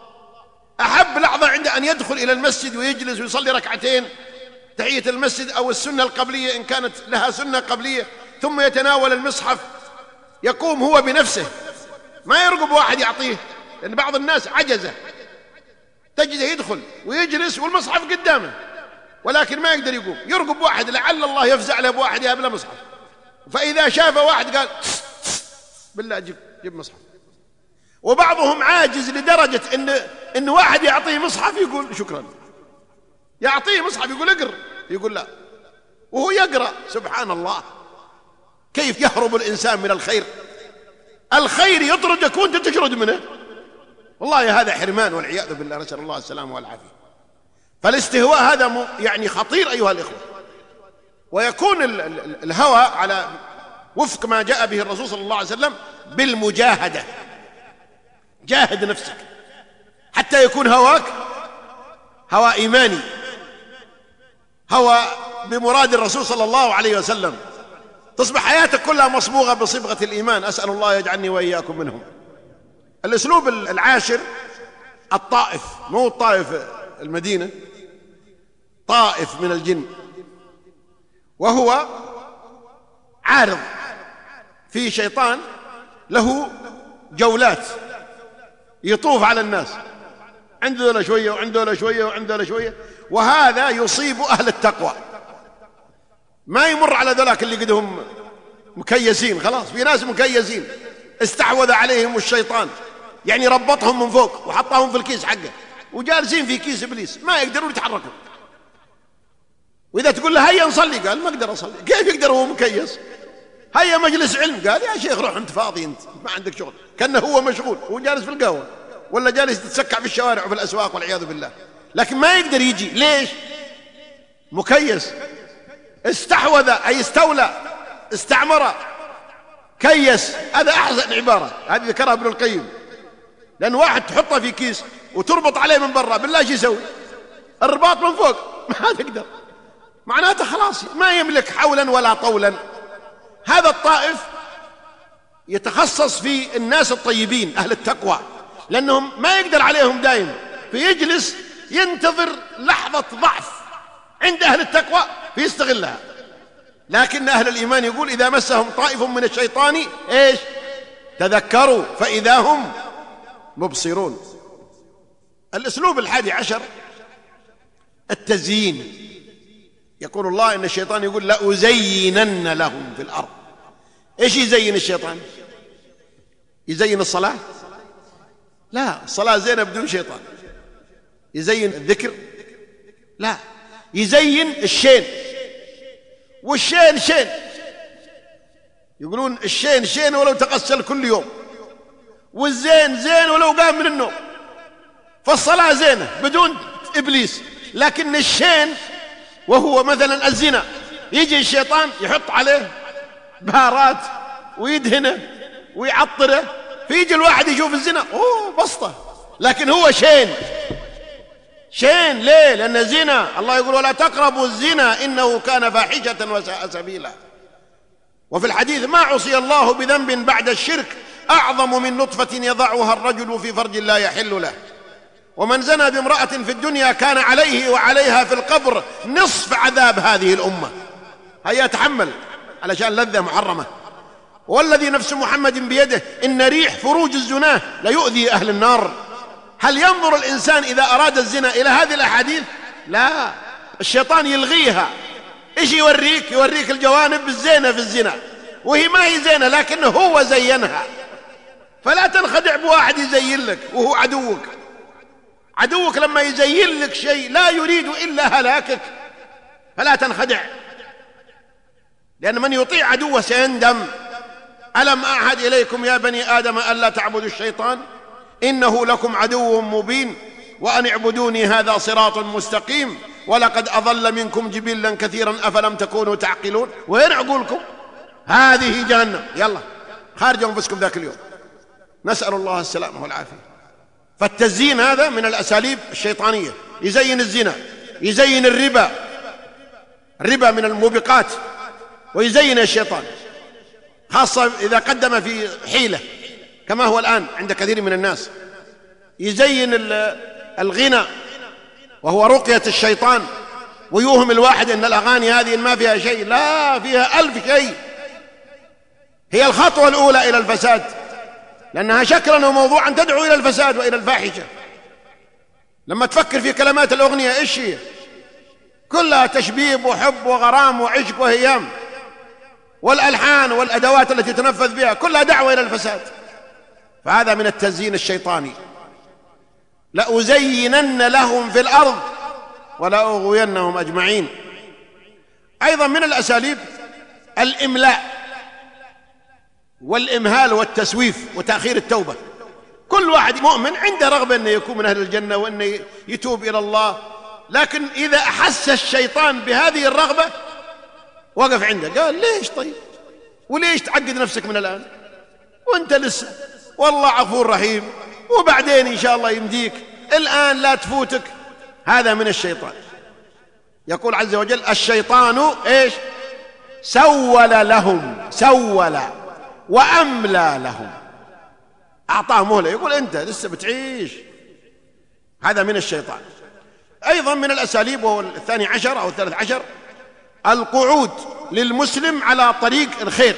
أحب لحظة عنده أن يدخل إلى المسجد ويجلس ويصلي ركعتين تحية المسجد أو السنة القبلية إن كانت لها سنة قبلية، ثم يتناول المصحف، يقوم هو بنفسه، ما يرقب واحد يعطيه. لأن بعض الناس عجزة، تجده يدخل ويجلس والمصحف قدامه ولكن ما يقدر يقوم، يرقب واحد لعل الله يفزع له بواحد يا بلا مصحف. فإذا شاف واحد قال: بالله جيب مصحف. وبعضهم عاجز لدرجة إن واحد يعطيه مصحف يقول شكرا، يعطيه مصحف يقول اقرأ، يقول لا، وهو يقرأ. سبحان الله، كيف يهرب الإنسان من الخير؟ الخير يطردك وأنت تجرد منه. والله هذا حرمان والعياذ بالله، نسأل الله السلامة والعافية. فالاستهواء هذا يعني خطير أيها الإخوة. ويكون الهوى على وفق ما جاء به الرسول صلى الله عليه وسلم بالمجاهدة. جاهد نفسك حتى يكون هواك هوى إيماني، هوى بمراد الرسول صلى الله عليه وسلم، تصبح حياتك كلها مصبوغة بصبغة الإيمان. أسأل الله يجعلني وإياكم منهم. الأسلوب العاشر: الطائف، مو الطائف المدينة، طائف من الجن، وهو عارض في شيطان له جولات يطوف على الناس، عنده ذولا شوية وعنده ذولا شوية وعنده ذولا شوية، وهذا يصيب أهل التقوى. ما يمر على ذولاك اللي قدهم مكيسين، خلاص في ناس مكيسين استحوذ عليهم الشيطان، يعني ربطهم من فوق وحطهم في الكيس حقه وجالسين في كيس إبليس ما يقدرون يتحركوا. وإذا تقول له هيا نصلي، قال ما أقدر أصلي. كيف يقدر وهو مكيس؟ هيا مجلس علم، قال يا شيخ روح أنت فاضي، أنت ما عندك شغل. كأنه هو مشغول، هو جالس في القهوة ولا جالس يتسكع في الشوارع وفي الأسواق والعياذ بالله، لكن ما يقدر يجي. ليش؟ مكيس. استحوذ أي استولى، استعمر، كيس. هذا أحسن عبارة، هذه ذكرها ابن القيم. لأن واحد تحطه في كيس وتربط عليه من برا، بالله ايش يسوي؟ الرباط من فوق ما تقدر، معناته خلاص ما يملك حولا ولا طولا. هذا الطائف يتخصص في الناس الطيبين أهل التقوى، لأنهم ما يقدر عليهم دائما، فيجلس ينتظر لحظة ضعف عند أهل التقوى فيستغلها. لكن أهل الإيمان يقول: إذا مسهم طائف من الشيطان إيش؟ تذكروا فإذا هم مبصرون. الأسلوب 11: التزيين. يقول الله إن الشيطان يقول: لأزينن لهم في الأرض. إيش يزين الشيطان؟ يزين الصلاة؟ لا، الصلاة زينة بدون شيطان. يزين الذكر؟ لا، يزين الشين. والشين شين، يقولون الشين شين ولو تغسل كل يوم، والزين زين ولو قام من النوم. فالصلاة زينة بدون إبليس، لكن الشين وهو مثلا الزنا، يجي الشيطان يحط عليه بهارات ويدهنه ويعطره، فيجي الواحد يشوف الزنا بسطة، لكن هو شين. شين ليه؟ لأن زنا، الله يقول: ولا تقربوا الزنا إنه كان فاحشة وساء سبيلا. وفي الحديث: ما عصي الله بذنب بعد الشرك أعظم من نطفة يضعها الرجل في فرج لا يحل له. ومن زنى بامرأة في الدنيا كان عليه وعليها في القبر نصف عذاب هذه الأمة. هيا تحمل علشان لذة محرمة. والذي نفس محمد بيده إن ريح فروج الزناه ليؤذي أهل النار. هل ينظر الإنسان إذا أراد الزنا إلى هذه الأحاديث؟ لا، الشيطان يلغيها. إيش يوريك؟ يوريك الجوانب الزينة في الزنا، وهي ما هي زينة لكنه هو زينها. فلا تنخدع بواحد يزين لك وهو عدوك. عدوك لما يزين لك شيء لا يريد إلا هلاكك، فلا تنخدع، لأن من يطيع عدوه سيندم. ألم أعهد إليكم يا بني آدم ألا تعبدوا الشيطان إنه لكم عدو مبين وأن اعبدوني هذا صراط مستقيم ولقد أضل منكم جبلا كثيرا أفلم تكونوا تعقلون. وين عقولكم؟ هذه جهنم، يلا خارجوا أنفسكم ذاك اليوم. نسأل الله السلامة والعافية. فالتزيين هذا من الأساليب الشيطانية. يزين الزنا، يزين الربا من الموبقات، ويزين الشيطان خاصة إذا قدم في حيلة كما هو الآن عند كثير من الناس. يزين الغنى وهو رقية الشيطان، ويوهم الواحد أن الأغاني هذه ما فيها شيء. لا، فيها 1000 شيء. هي الخطوة الأولى إلى الفساد، لأنها شكلا وموضوعا تدعو إلى الفساد وإلى الفاحشة. لما تفكر في كلمات الأغنية إيش هي؟ كلها تشبيب وحب وغرام وعشق وهيام، والألحان والأدوات التي تنفذ بها كلها دعوة إلى الفساد. فهذا من التزيين الشيطاني. لأزينن لهم في الأرض ولأغوينهم أجمعين. أيضا من الأساليب الإملاء والإمهال والتسويف وتأخير التوبة. كل واحد مؤمن عنده رغبة أنه يكون من أهل الجنة وأنه يتوب إلى الله، لكن إذا أحس الشيطان بهذه الرغبة وقف عنده، قال: ليش طيب؟ وليش تعقد نفسك من الآن وأنت لسه؟ والله غفور رحيم، وبعدين إن شاء الله يمديك، الآن لا تفوتك. هذا من الشيطان. يقول عز وجل: الشيطان إيش؟ سول لهم، سول وأملى لهم، أعطاه مهلة، يقول أنت لسه بتعيش. هذا من الشيطان. أيضا من الأساليب، وهو 12 أو 13، القعود للمسلم على طريق الخير.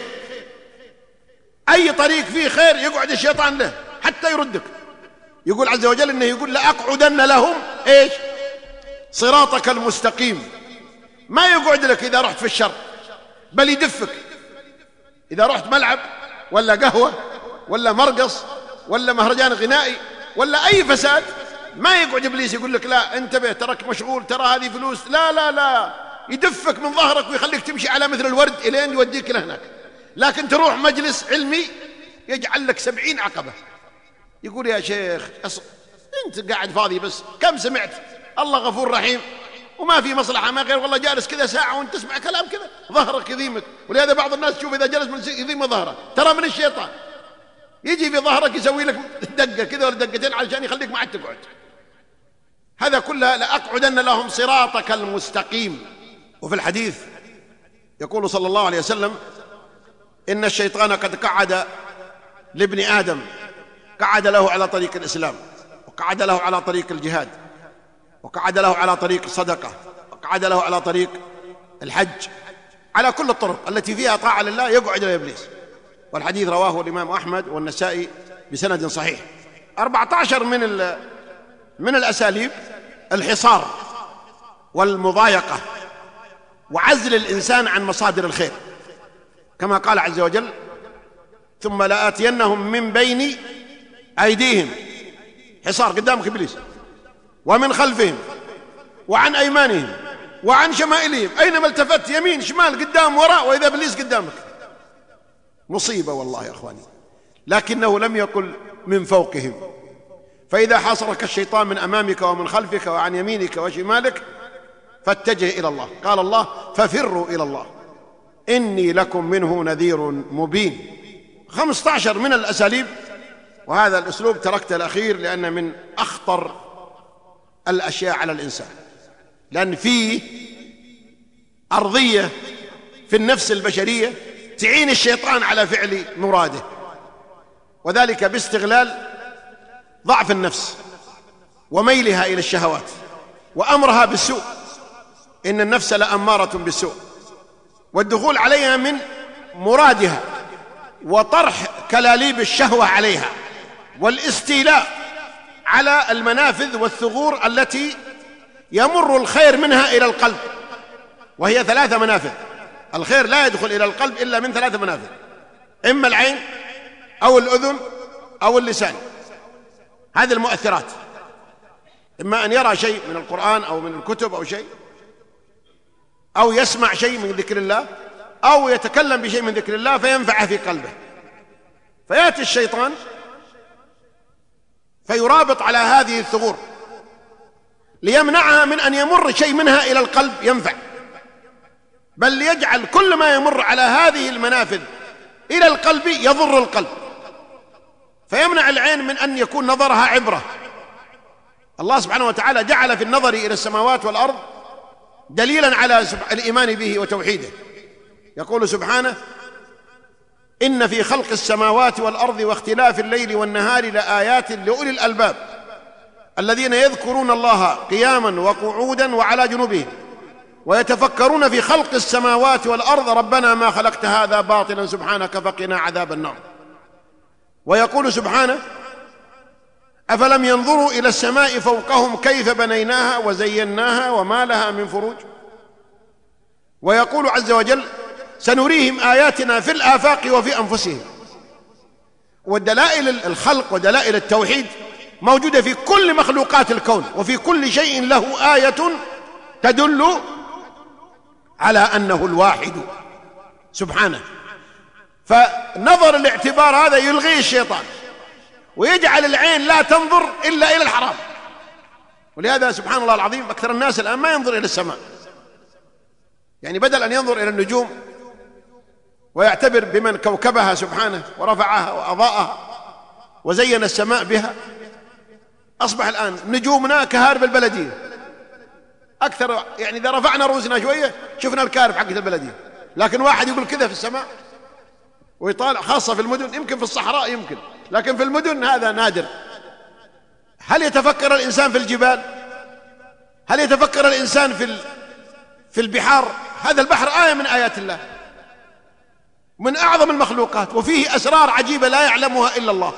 أي طريق فيه خير يقعد الشيطان له حتى يردك. يقول عز وجل إنه يقول: لأقعدن لهم إيش؟ صراطك المستقيم. ما يقعد لك إذا رحت في الشر، بل يدفك. إذا رحت ملعب ولا قهوة ولا مرقص ولا مهرجان غنائي ولا أي فساد، ما يقعد إبليس يقول لك: لا انتبه، ترك مشغول، ترى هذه فلوس. لا لا لا، يدفك من ظهرك ويخليك تمشي على مثل الورد إلين يوديك لهناك. لكن تروح مجلس علمي يجعل لك 70 عقبة. يقول: يا شيخ أنت قاعد فاضي بس، كم سمعت الله غفور رحيم وما في مصلحة ما غير، والله جالس كذا ساعة وانت تسمع كلام كذا، ظهرك يذيمك. ولهذا بعض الناس تشوف إذا جلس من يذيم ظهره، ترى من الشيطان. يجي في ظهرك يسوي لك دقة كذا ولا دقتين علشان يخليك ما عاد تقعد. هذا كله لأقعدن لهم صراطك المستقيم. وفي الحديث يقول صلى الله عليه وسلم: إن الشيطان قد قعد لابن آدم، قعد له على طريق الإسلام، وقعد له على طريق الجهاد، وقعد له على طريق الصدقة، وقعد له على طريق الحج، على كل الطرق التي فيها طاعة لله يقعد له إبليس. والحديث رواه الإمام أحمد والنسائي بسند صحيح. 14 من الأساليب الحصار والمضايقة وعزل الإنسان عن مصادر الخير، كما قال عز وجل: ثم لآتينهم من بين أيديهم، حصار قدامك إبليس، ومن خلفهم، وعن أيمانهم، وعن شمائلهم، أينما التفت، يمين شمال قدام وراء، وإذا إبليس قدامك. مصيبة والله يا أخواني. لكنه لم يقل من فوقهم. فإذا حاصرك الشيطان من أمامك ومن خلفك وعن يمينك وشمالك فاتجه إلى الله. قال الله: ففروا إلى الله إني لكم منه نذير مبين. 15 من الأساليب، وهذا الأسلوب تركت الأخير لأن من أخطر الأشياء على الإنسان، لأن فيه أرضية في النفس البشرية تعين الشيطان على فعل مراده، وذلك باستغلال ضعف النفس وميلها إلى الشهوات وأمرها بالسوء، إن النفس لأمارة بالسوء، والدخول عليها من مرادها وطرح كلاليب الشهوة عليها والاستيلاء على المنافذ والثغور التي يمر الخير منها إلى القلب، وهي 3 منافذ. الخير لا يدخل إلى القلب إلا من 3 منافذ، إما العين أو الأذن أو اللسان. هذه المؤثرات، إما أن يرى شيء من القرآن أو من الكتب أو شيء، أو يسمع شيء من ذكر الله، أو يتكلم بشيء من ذكر الله فينفع في قلبه، فيأتي الشيطان فيرابط على هذه الثغور ليمنعها من أن يمر شيء منها إلى القلب ينفع، بل ليجعل كل ما يمر على هذه المنافذ إلى القلب يضر القلب، فيمنع العين من أن يكون نظرها عبرة. الله سبحانه وتعالى جعل في النظر إلى السماوات والأرض دليلا على الإيمان به وتوحيده. يقول سبحانه: إن في خلق السماوات والأرض واختلاف الليل والنهار لآيات لأولي الألباب الذين يذكرون الله قياما وقعودا وعلى جنوبهم ويتفكرون في خلق السماوات والأرض ربنا ما خلقت هذا باطلا سبحانك فقنا عذاب النار. ويقول سبحانه: أفلم ينظروا إلى السماء فوقهم كيف بنيناها وزيناها وما لها من فروج. ويقول عز وجل: سنريهم آياتنا في الآفاق وفي أنفسهم. والدلائل الخلق ودلائل التوحيد موجودة في كل مخلوقات الكون، وفي كل شيء له آية تدل على أنه الواحد سبحانه. فنظر الاعتبار هذا يلغي الشيطان ويجعل العين لا تنظر إلا إلى الحرام. ولهذا سبحان الله العظيم أكثر الناس الآن ما ينظر إلى السماء، يعني بدل أن ينظر إلى النجوم ويعتبر بمن كوكبها سبحانه ورفعها وأضاءها وزين السماء بها، أصبح الآن نجومنا كهارب البلدية أكثر. يعني إذا رفعنا رؤوسنا شوية شفنا الكارب حقة البلدية، لكن واحد يقول كذا في السماء ويطالع، خاصة في المدن، يمكن في الصحراء يمكن، لكن في المدن هذا نادر. هل يتفكر الإنسان في الجبال؟ هل يتفكر الإنسان في البحار؟ هذا البحر آية من آيات الله، من أعظم المخلوقات، وفيه أسرار عجيبة لا يعلمها إلا الله.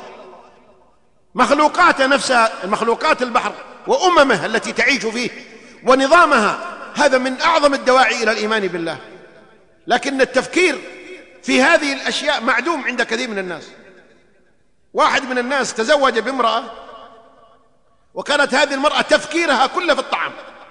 مخلوقات نفسها، المخلوقات البحر وأممه التي تعيش فيه ونظامها، هذا من أعظم الدواعي إلى الإيمان بالله. لكن التفكير في هذه الأشياء معدوم عند كثير من الناس. واحد من الناس تزوج بامرأة، وكانت هذه المرأة تفكيرها كله في الطعام،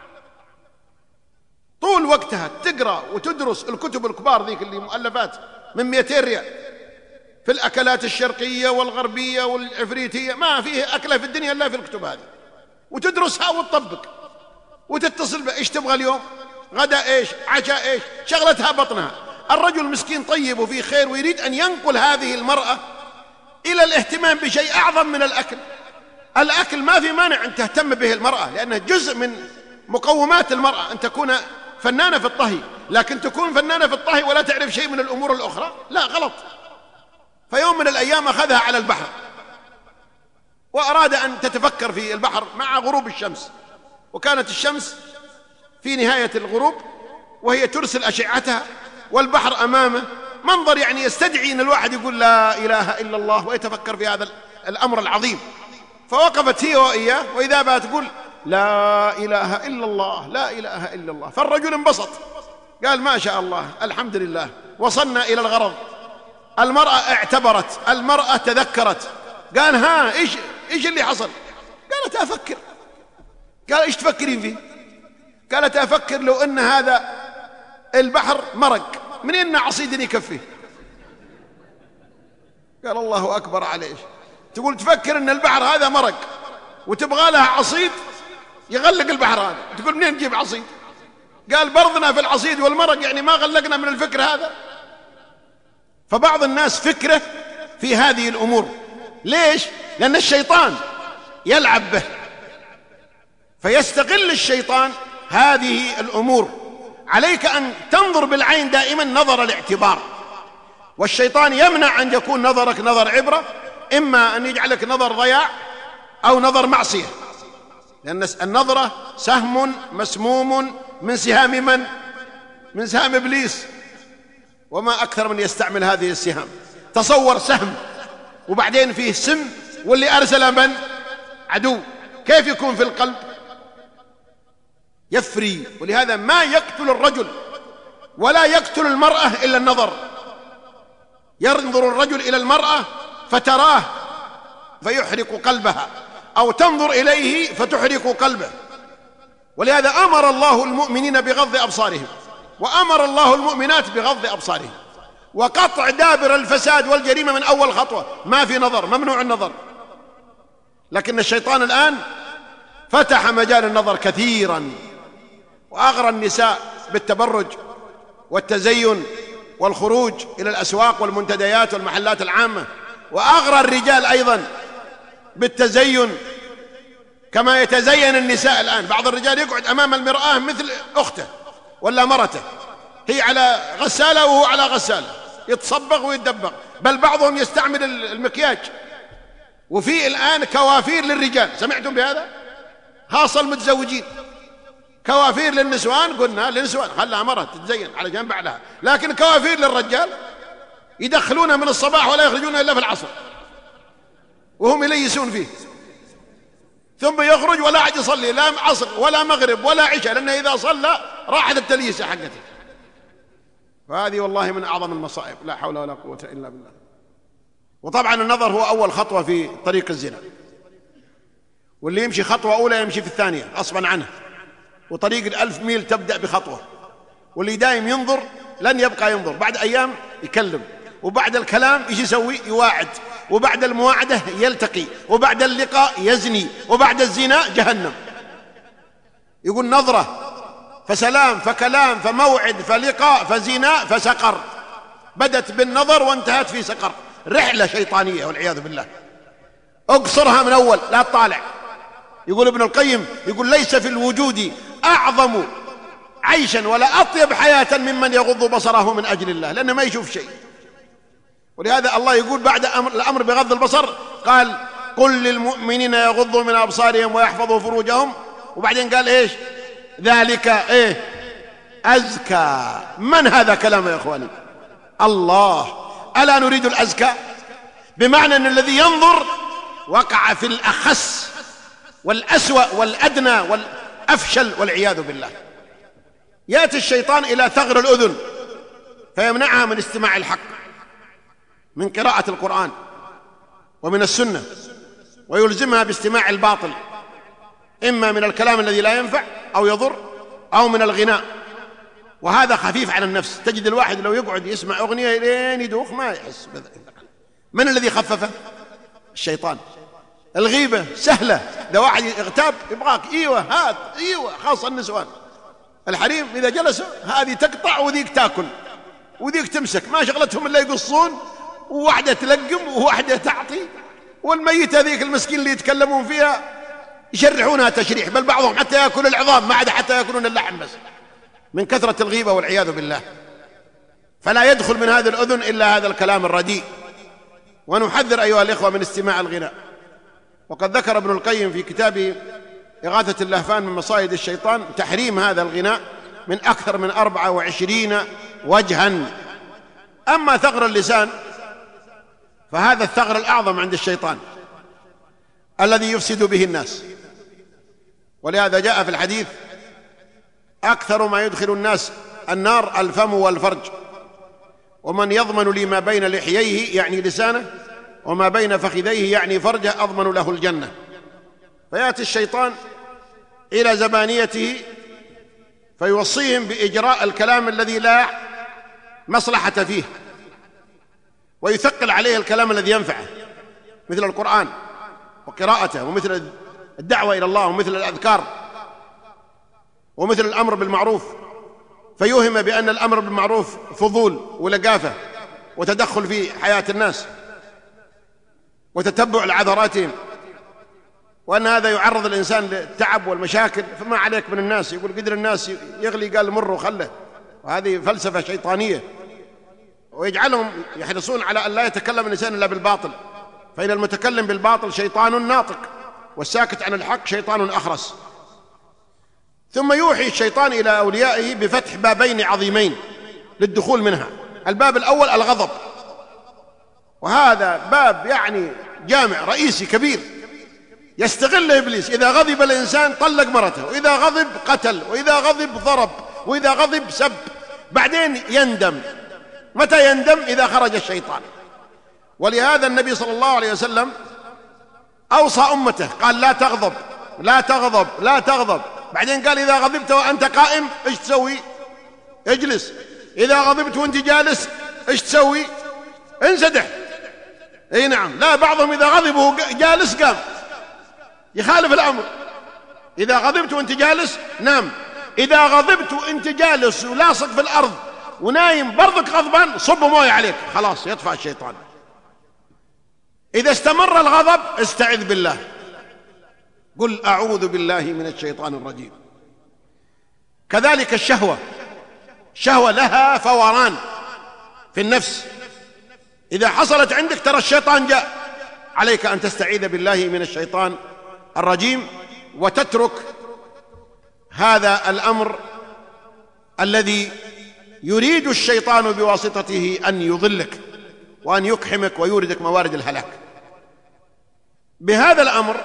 طول وقتها تقرأ وتدرس الكتب الكبار ذيك اللي مؤلفات من 200 ريال في الأكلات الشرقية والغربية والعفريتية، ما فيه أكلة في الدنيا إلا في الكتب هذه، وتدرسها وتطبق وتتصل بإيش تبغى اليوم، غدا إيش، عشاء إيش، شغلتها بطنها. الرجل مسكين طيب وفيه خير ويريد أن ينقل هذه المرأة إلى الاهتمام بشيء أعظم من الأكل. الأكل ما في مانع أن تهتم به المرأة، لأنه جزء من مقومات المرأة أن تكون فنانة في الطهي، لكن تكون فنانة في الطهي ولا تعرف شيء من الأمور الأخرى، لا، غلط. فيوم من الأيام أخذها على البحر وأراد أن تتفكر في البحر مع غروب الشمس، وكانت الشمس في نهاية الغروب وهي ترسل أشعتها والبحر أمامه، منظر يعني يستدعي أن الواحد يقول لا إله إلا الله ويتفكر في هذا الأمر العظيم. فوقفت هي وإياه، وإذا بها تقول لا إله إلا الله، لا إله إلا الله. فالرجل انبسط، قال ما شاء الله، الحمد لله، وصلنا إلى الغرض. المرأة اعتبرت، المرأة تذكرت، قال ها إيش اللي حصل؟ قالت أفكر. قال إيش تفكرين فيه؟ قالت أفكر لو أن هذا البحر مرق، من إن عصيد يكفيه. قال الله أكبر عليك، تقول تفكر أن البحر هذا مرق وتبغى لها عصيد يغلق البحر هذا، تقول منين نجيب عصيد؟ قال برضنا في العصيد والمرق، يعني ما غلقنا من الفكر هذا. فبعض الناس فكره في هذه الأمور، ليش؟ لأن الشيطان يلعب به، فيستغل الشيطان هذه الأمور. عليك أن تنظر بالعين دائما نظر الاعتبار، والشيطان يمنع أن يكون نظرك نظر عبرة، إما أن يجعلك نظر ضياع أو نظر معصية، لأن النظرة سهم مسموم من سهام من؟ من سهام إبليس، وما أكثر من يستعمل هذه السهام. تصور سهم وبعدين فيه سم، واللي أرسل من؟ عدو، كيف يكون في القلب؟ يفري. ولهذا ما يقتل الرجل ولا يقتل المرأة إلا النظر. ينظر الرجل إلى المرأة فتراه فيحرق قلبها، أو تنظر إليه فتحرق قلبه. ولهذا أمر الله المؤمنين بغض أبصارهم، وأمر الله المؤمنات بغض أبصارهم، وقطع دابر الفساد والجريمة من أول خطوة. ما في نظر، ممنوع النظر. لكن الشيطان الآن فتح مجال النظر كثيرا، وأغرى النساء بالتبرج والتزين والخروج إلى الأسواق والمنتديات والمحلات العامة، وأغرى الرجال أيضا بالتزين كما يتزين النساء الآن. بعض الرجال يقعد أمام المرآة مثل أخته ولا مرته، هي على غسالة وهو على غسالة، يتصبغ ويتدبغ، بل بعضهم يستعمل المكياج. وفي الآن كوافير للرجال، سمعتم بهذا؟ خاصة المتزوجين، كوافير للنسوان. قلنا للنسوان خلها مرة تتزين على جنب عليها، لكن كوافير للرجال يدخلونه من الصباح ولا يخرجونه إلا في العصر، وهم يليسون فيه، ثم يخرج ولا عاد يصلي لا عصر ولا مغرب ولا عشاء، لأنه إذا صلى راحت التليسة حقته. فهذه والله من أعظم المصائب، لا حول ولا قوة إلا بالله. وطبعا النظر هو أول خطوة في طريق الزنا، واللي يمشي خطوة أولى يمشي في الثانية غصبا عنه، وطريق 1000 ميل تبدأ بخطوة. واللي دائم ينظر لن يبقى ينظر، بعد أيام يكلم، وبعد الكلام إيش يسوي؟ يواعد، وبعد المواعدة يلتقي، وبعد اللقاء يزني، وبعد الزنا جهنم. يقول نظرة فسلام فكلام فموعد فلقاء فزنا فسقر، بدت بالنظر وانتهت في سقر. رحلة شيطانية والعياذ بالله. اقصرها من أول، لا تطالع. يقول ابن القيم، يقول ليس في الوجود أعظم عيشا ولا أطيب حياة ممن يغض بصره من أجل الله، لأنه ما يشوف شيء. ولهذا الله يقول بعد الأمر بغض البصر قال قل للمؤمنين يغضوا من أبصارهم ويحفظوا فروجهم، وبعدين قال إيش؟ ذلك إيه؟ أزكى. من هذا كلام يا إخواني؟ الله. ألا نريد الأزكى؟ بمعنى أن الذي ينظر وقع في الأخس والأسوأ والأدنى والأفشل والعياذ بالله. يأتي الشيطان إلى ثغر الأذن فيمنعها من استماع الحق، من قراءة القرآن ومن السنة، ويلزمها باستماع الباطل، إما من الكلام الذي لا ينفع أو يضر، أو من الغناء. وهذا خفيف على النفس. تجد الواحد لو يقعد يسمع أغنية لين يدوخ ما يحس. من الذي خففه؟ الشيطان. الغيبة سهلة، إذا واحد يغتاب يبغاك إيوه هات إيوه، خاصة النسوان الحريم إذا جلسوا هذه تقطع وذيك تاكل وذيك تمسك، ما شغلتهم إلا يقصون، وواحدة تلقم وواحدة تعطي، والميتة ذيك المسكين اللي يتكلمون فيها يشرحونها تشريح، بل بعضهم حتى يأكل العظام، ما عدا حتى يأكلون اللحم بس، من كثرة الغيبة والعياذ بالله. فلا يدخل من هذه الأذن إلا هذا الكلام الرديء. ونحذر أيها الإخوة من استماع الغناء. وقد ذكر ابن القيم في كتابه إغاثة اللهفان من مصائد الشيطان تحريم هذا الغناء من أكثر من 24 وجها. أما ثغر اللسان فهذا الثغر الأعظم عند الشيطان الذي يفسد به الناس. ولهذا جاء في الحديث أكثر ما يدخل الناس النار الفم والفرج، ومن يضمن لي ما بين لحييه يعني لسانه وما بين فخذيه يعني فرجه أضمن له الجنة. فيأتي الشيطان إلى زبانيته فيوصيهم بإجراء الكلام الذي لا مصلحة فيه، ويثقل عليه الكلام الذي ينفعه مثل القرآن وقراءته، ومثل الدعوة إلى الله، ومثل الأذكار، ومثل الأمر بالمعروف، فيوهم بأن الأمر بالمعروف فضول ولقافة وتدخل في حياة الناس وتتبع لعذراتهم، وأن هذا يعرض الإنسان للتعب والمشاكل. فما عليك من الناس، يقول قدر الناس يغلي قال مر وخله، وهذه فلسفة شيطانية. ويجعلهم يحرصون على أن لا يتكلم الإنسان إلا بالباطل، فإن المتكلم بالباطل شيطان ناطق، والساكت عن الحق شيطان أخرس. ثم يوحي الشيطان إلى أوليائه بفتح بابين عظيمين للدخول منها. الباب الأول الغضب، وهذا باب يعني جامع رئيسي كبير يستغله إبليس. إذا غضب الإنسان طلق مرته، وإذا غضب قتل، وإذا غضب ضرب، وإذا غضب سب. بعدين يندم. متى يندم؟ إذا خرج الشيطان. ولهذا النبي صلى الله عليه وسلم أوصى أمته، قال لا تغضب لا تغضب لا تغضب. بعدين قال إذا غضبت وأنت قائم إيش تسوي؟ اجلس. إذا غضبت وأنت جالس إيش تسوي؟ انسدح. اي نعم. لا، بعضهم إذا غضب وهو جالس قام، يخالف الأمر. إذا غضبت وأنت جالس نام. إذا غضبت وأنت جالس ولاصق في الأرض ونايم برضك غضبان، صب مويه عليك، خلاص يطفى الشيطان. إذا استمر الغضب استعذ بالله، قل أعوذ بالله من الشيطان الرجيم. كذلك الشهوة لها فوران في النفس، إذا حصلت عندك ترى الشيطان جاء. عليك أن تستعيذ بالله من الشيطان الرجيم، وتترك هذا الأمر الذي يريد الشيطان بواسطته أن يضلك وأن يقحمك ويوردك موارد الهلاك. بهذا الأمر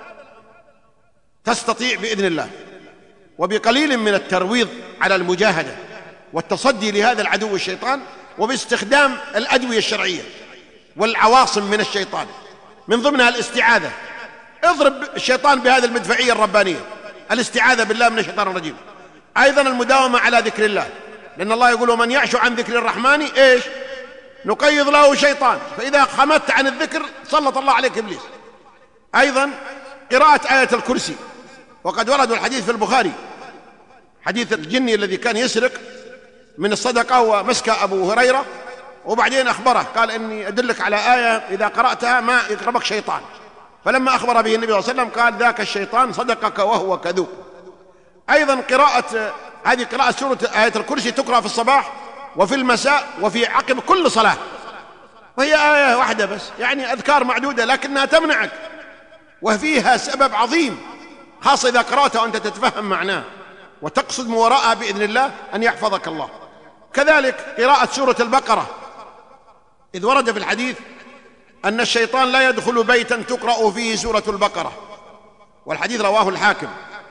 تستطيع بإذن الله، وبقليل من الترويض على المجاهدة والتصدي لهذا العدو الشيطان، وباستخدام الأدوية الشرعية والعواصم من الشيطان، من ضمنها الاستعاذة. اضرب الشيطان بهذه المدفعية الربانية، الاستعاذة بالله من الشيطان الرجيم. أيضا المداومة على ذكر الله، لأن الله يقول ومن يعش عن ذكر الرحمن إيش؟ نقيض له شيطان، فإذا خمدت عن الذكر سلط الله عليك إبليس. أيضا قراءة آية الكرسي، وقد ورد الحديث في البخاري، حديث الجني الذي كان يسرق من الصدقة ومسك أبو هريرة، وبعدين أخبره قال إني أدلك على آية إذا قرأتها ما يقربك شيطان. فلما أخبر به النبي صلى الله عليه وسلم قال ذاك الشيطان صدقك وهو كذوب. أيضا هذه قراءة سورة آية الكرسي تقرأ في الصباح وفي المساء وفي عقب كل صلاة، وهي آية واحدة بس، يعني أذكار معدودة لكنها تمنعك، وفيها سبب عظيم، خاصة إذا قرأتها وأنت تتفهم معناه وتقصد من وراءها بإذن الله أن يحفظك الله. كذلك قراءة سورة البقرة، إذ ورد في الحديث أن الشيطان لا يدخل بيتا تقرأ فيه سورة البقرة، والحديث رواه الحاكم.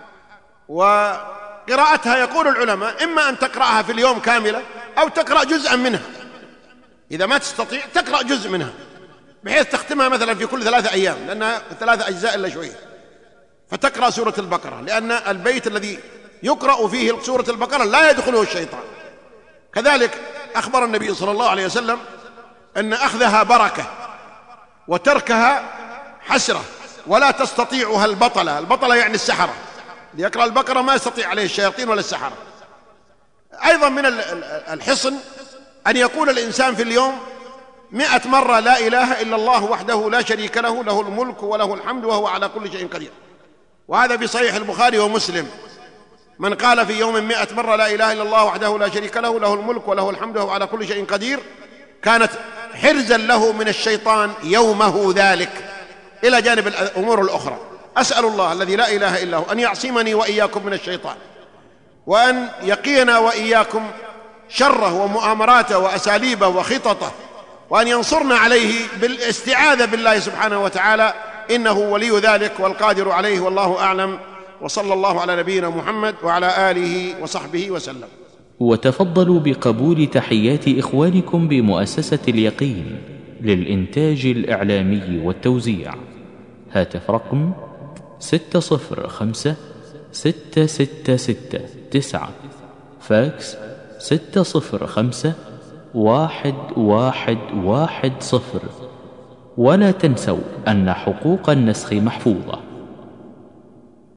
وقراءتها يقول العلماء إما أن تقرأها في اليوم كاملة أو تقرأ جزءا منها، إذا ما تستطيع تقرأ جزء منها بحيث تختمها مثلا في كل 3 أيام، لأنها 3 أجزاء إلا شوية، فتقرأ سورة البقرة، لأن البيت الذي يقرأ فيه سورة البقرة لا يدخله الشيطان. كذلك أخبر النبي صلى الله عليه وسلم أن أخذها بركة وتركها حسرة، ولا تستطيعها البطلة يعني السحرة، ليقرأ البقرة ما يستطيع عليه الشياطين ولا السحرة. أيضا من الحصن أن يقول الإنسان في اليوم 100 مرة لا إله إلا الله وحده لا شريك له، له الملك وله الحمد وهو على كل شيء قدير. وهذا في صحيح البخاري ومسلم، من قال في يوم 100 مرة لا إله إلا الله وحده لا شريك له، له الملك وله الحمد وهو على كل شيء قدير، كانت حرزا له من الشيطان يومه ذلك، إلى جانب الأمور الأخرى. أسأل الله الذي لا إله إلا هو أن يعصمني وإياكم من الشيطان، وأن يقينا وإياكم شره ومؤامراته وأساليبه وخططه، وأن ينصرنا عليه بالاستعاذة بالله سبحانه وتعالى، إنه ولي ذلك والقادر عليه، والله أعلم. وصلى الله على نبينا محمد وعلى آله وصحبه وسلم. وتفضلوا بقبول تحيات إخوانكم بمؤسسة اليقين للإنتاج الإعلامي والتوزيع. هاتف رقم 605-666-9، فاكس 605-1110. ولا تنسوا أن حقوق النسخ محفوظة.